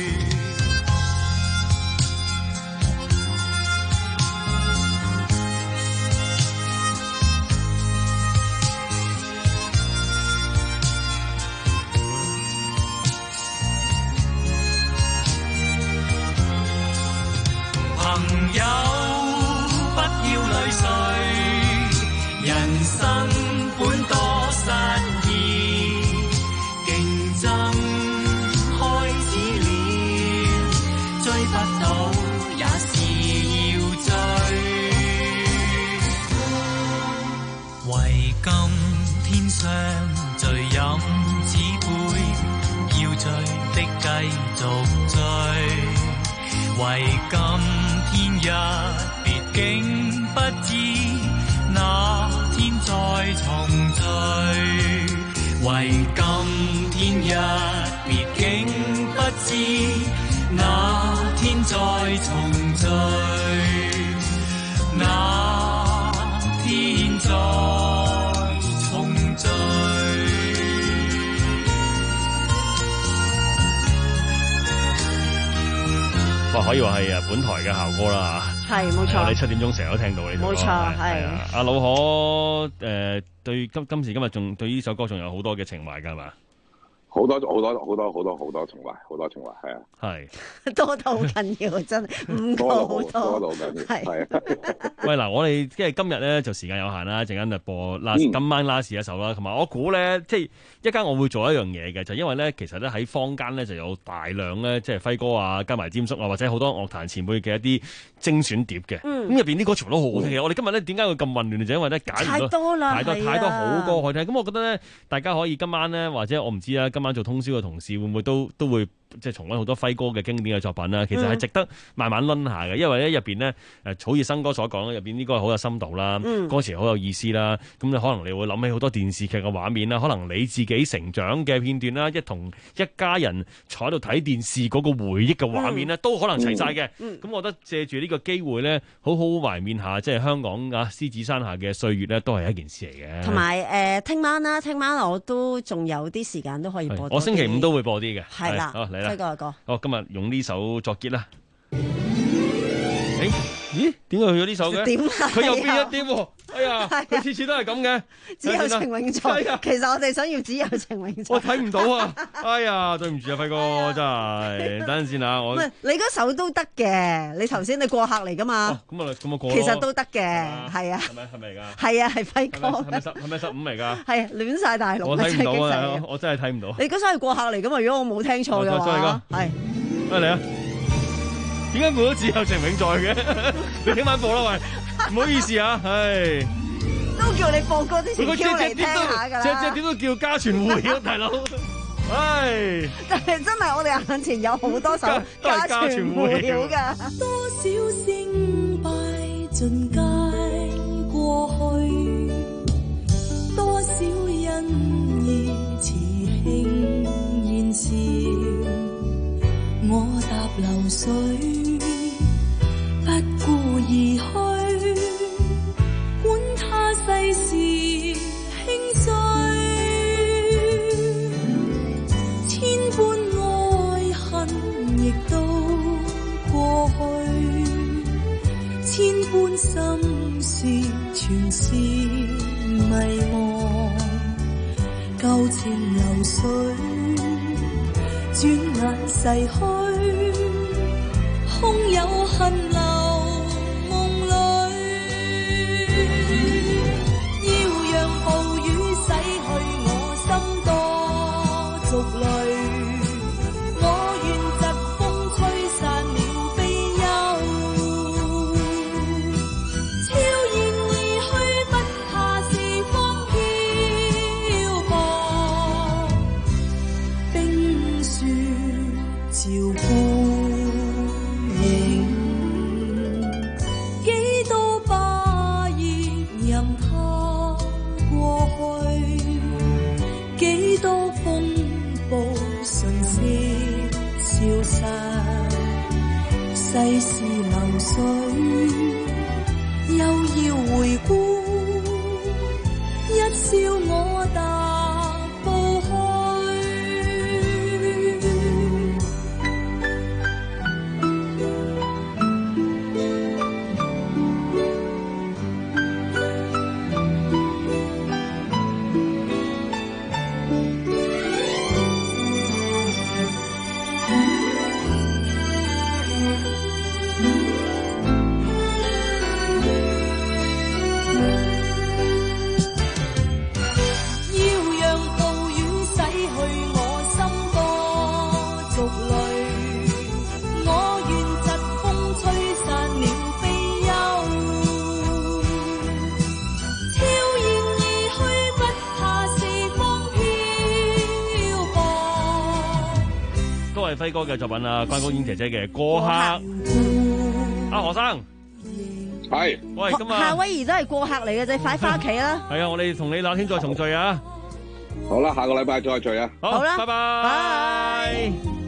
朋友不要淚水，人生本多失意，競爭開始了，追不到也是要追。為今天相聚飲此杯，要醉的繼續醉。為今天一別，竟不知那天再重聚。為今天一別，竟不知那天再重聚。那天再重聚。 哇，可以話係誒本台嘅校歌啦嚇， 係冇錯。 我哋七點鐘成日都聽到呢首歌， 冇錯係啊。阿老可誒、呃、對今今時今日仲對呢首歌仲有好多嘅情懷㗎係嘛？ 好多好多好多好多好多情懷，好多情懷係啊， 係多到好緊要，真係唔夠好多， 多到好緊要，係啊。 喂嗱，我哋即係今日咧就時間有限啦，陣間就播 last、嗯、今晚 last 一首啦，同埋我估咧即係一間我會做一樣嘢嘅，就因為咧其實咧喺坊間咧就有大量咧即係輝哥啊加埋詹叔啊或者好多樂壇前輩嘅一啲精選碟嘅，咁入邊啲歌全部都好好聽嘅。嗯、我哋今日咧點解會咁混亂？就因為咧揀唔到太多啦， 太多係啊、 太多好歌可以聽。咁我覺得咧大家可以今晚咧或者我唔知啊，今晚做通宵嘅同事會唔會都都會即係重溫好多輝哥嘅經典嘅作品啦？其實係值得慢慢攆下嘅，因為咧入邊咧誒好似新歌所講入邊啲歌係好有深度啦，嗯、歌詞好有意思啦。咁你可能你會諗起好多電視劇嘅畫面啦，可能你自己成長嘅片段啦，一同一家人坐喺度睇電視嗰個回憶嘅畫面咧，嗯、都可能齊晒嘅。咁、嗯嗯、我覺得借住呢個機會咧，好好懷緬下即係香港啊獅子山下嘅歲月咧，都係一件事嚟嘅。同埋誒，聽、呃、晚啦，聽晚我都仲有啲時間都可以播。我星期五都會播啲嘅。係啦，好嚟啦，輝哥。好，今日用呢首作結啦。誒、欸，咦？點解去咗呢首嘅？點啊？佢又變咗啲喎。哎呀，佢次次都係咁嘅。只有情永在。其實我哋想要只有情永在。我睇唔到啊！哎呀，對唔住啊，輝哥，真係。等陣先啊，我。唔係，你嗰首都得嘅。你頭先你過客嚟噶嘛？咁啊，咁啊過。其實都得嘅，係啊。係咪？係咪嚟㗎？係啊，係輝哥。係咪十？係咪十五嚟㗎？係亂晒大龍。我睇唔到啊！我真係睇唔到。你嗰首係過客嚟㗎嘛？如果我冇聽錯嘅話。係。嚟啊！點解冇咗只有情永在嘅？你聽晚播啦，喂，唔好意思啊，唉，都叫你播歌之前叫嚟聽下噶啦，隻隻點都叫家傳戶曉，大佬，唉，但係真係我哋眼前有好多首家傳戶曉噶。多少勝敗盡皆過去，多少恩義慈慶現時。我踏流水，不顧而去，管他世事興衰。千般愛恨亦都過去，千般心事全是迷惘。舊情流水，轉眼逝去，空有恨留夢裏。要讓暴雨洗去我心多濁淚，我願疾風吹散了悲憂。悄然而去，不怕時光漂泊，冰雪照世事流水，又要回顧，一笑我踏步輝哥嘅作品啊，關菊英姐姐嘅《過客》。阿何生， 係， 喂，咁啊， 夏威夷都係過客嚟嘅啫，快翻屋企啦。 係啊，我哋同你那天再重聚啊。 好啦，下個禮拜再聚啊。 好啦，拜拜。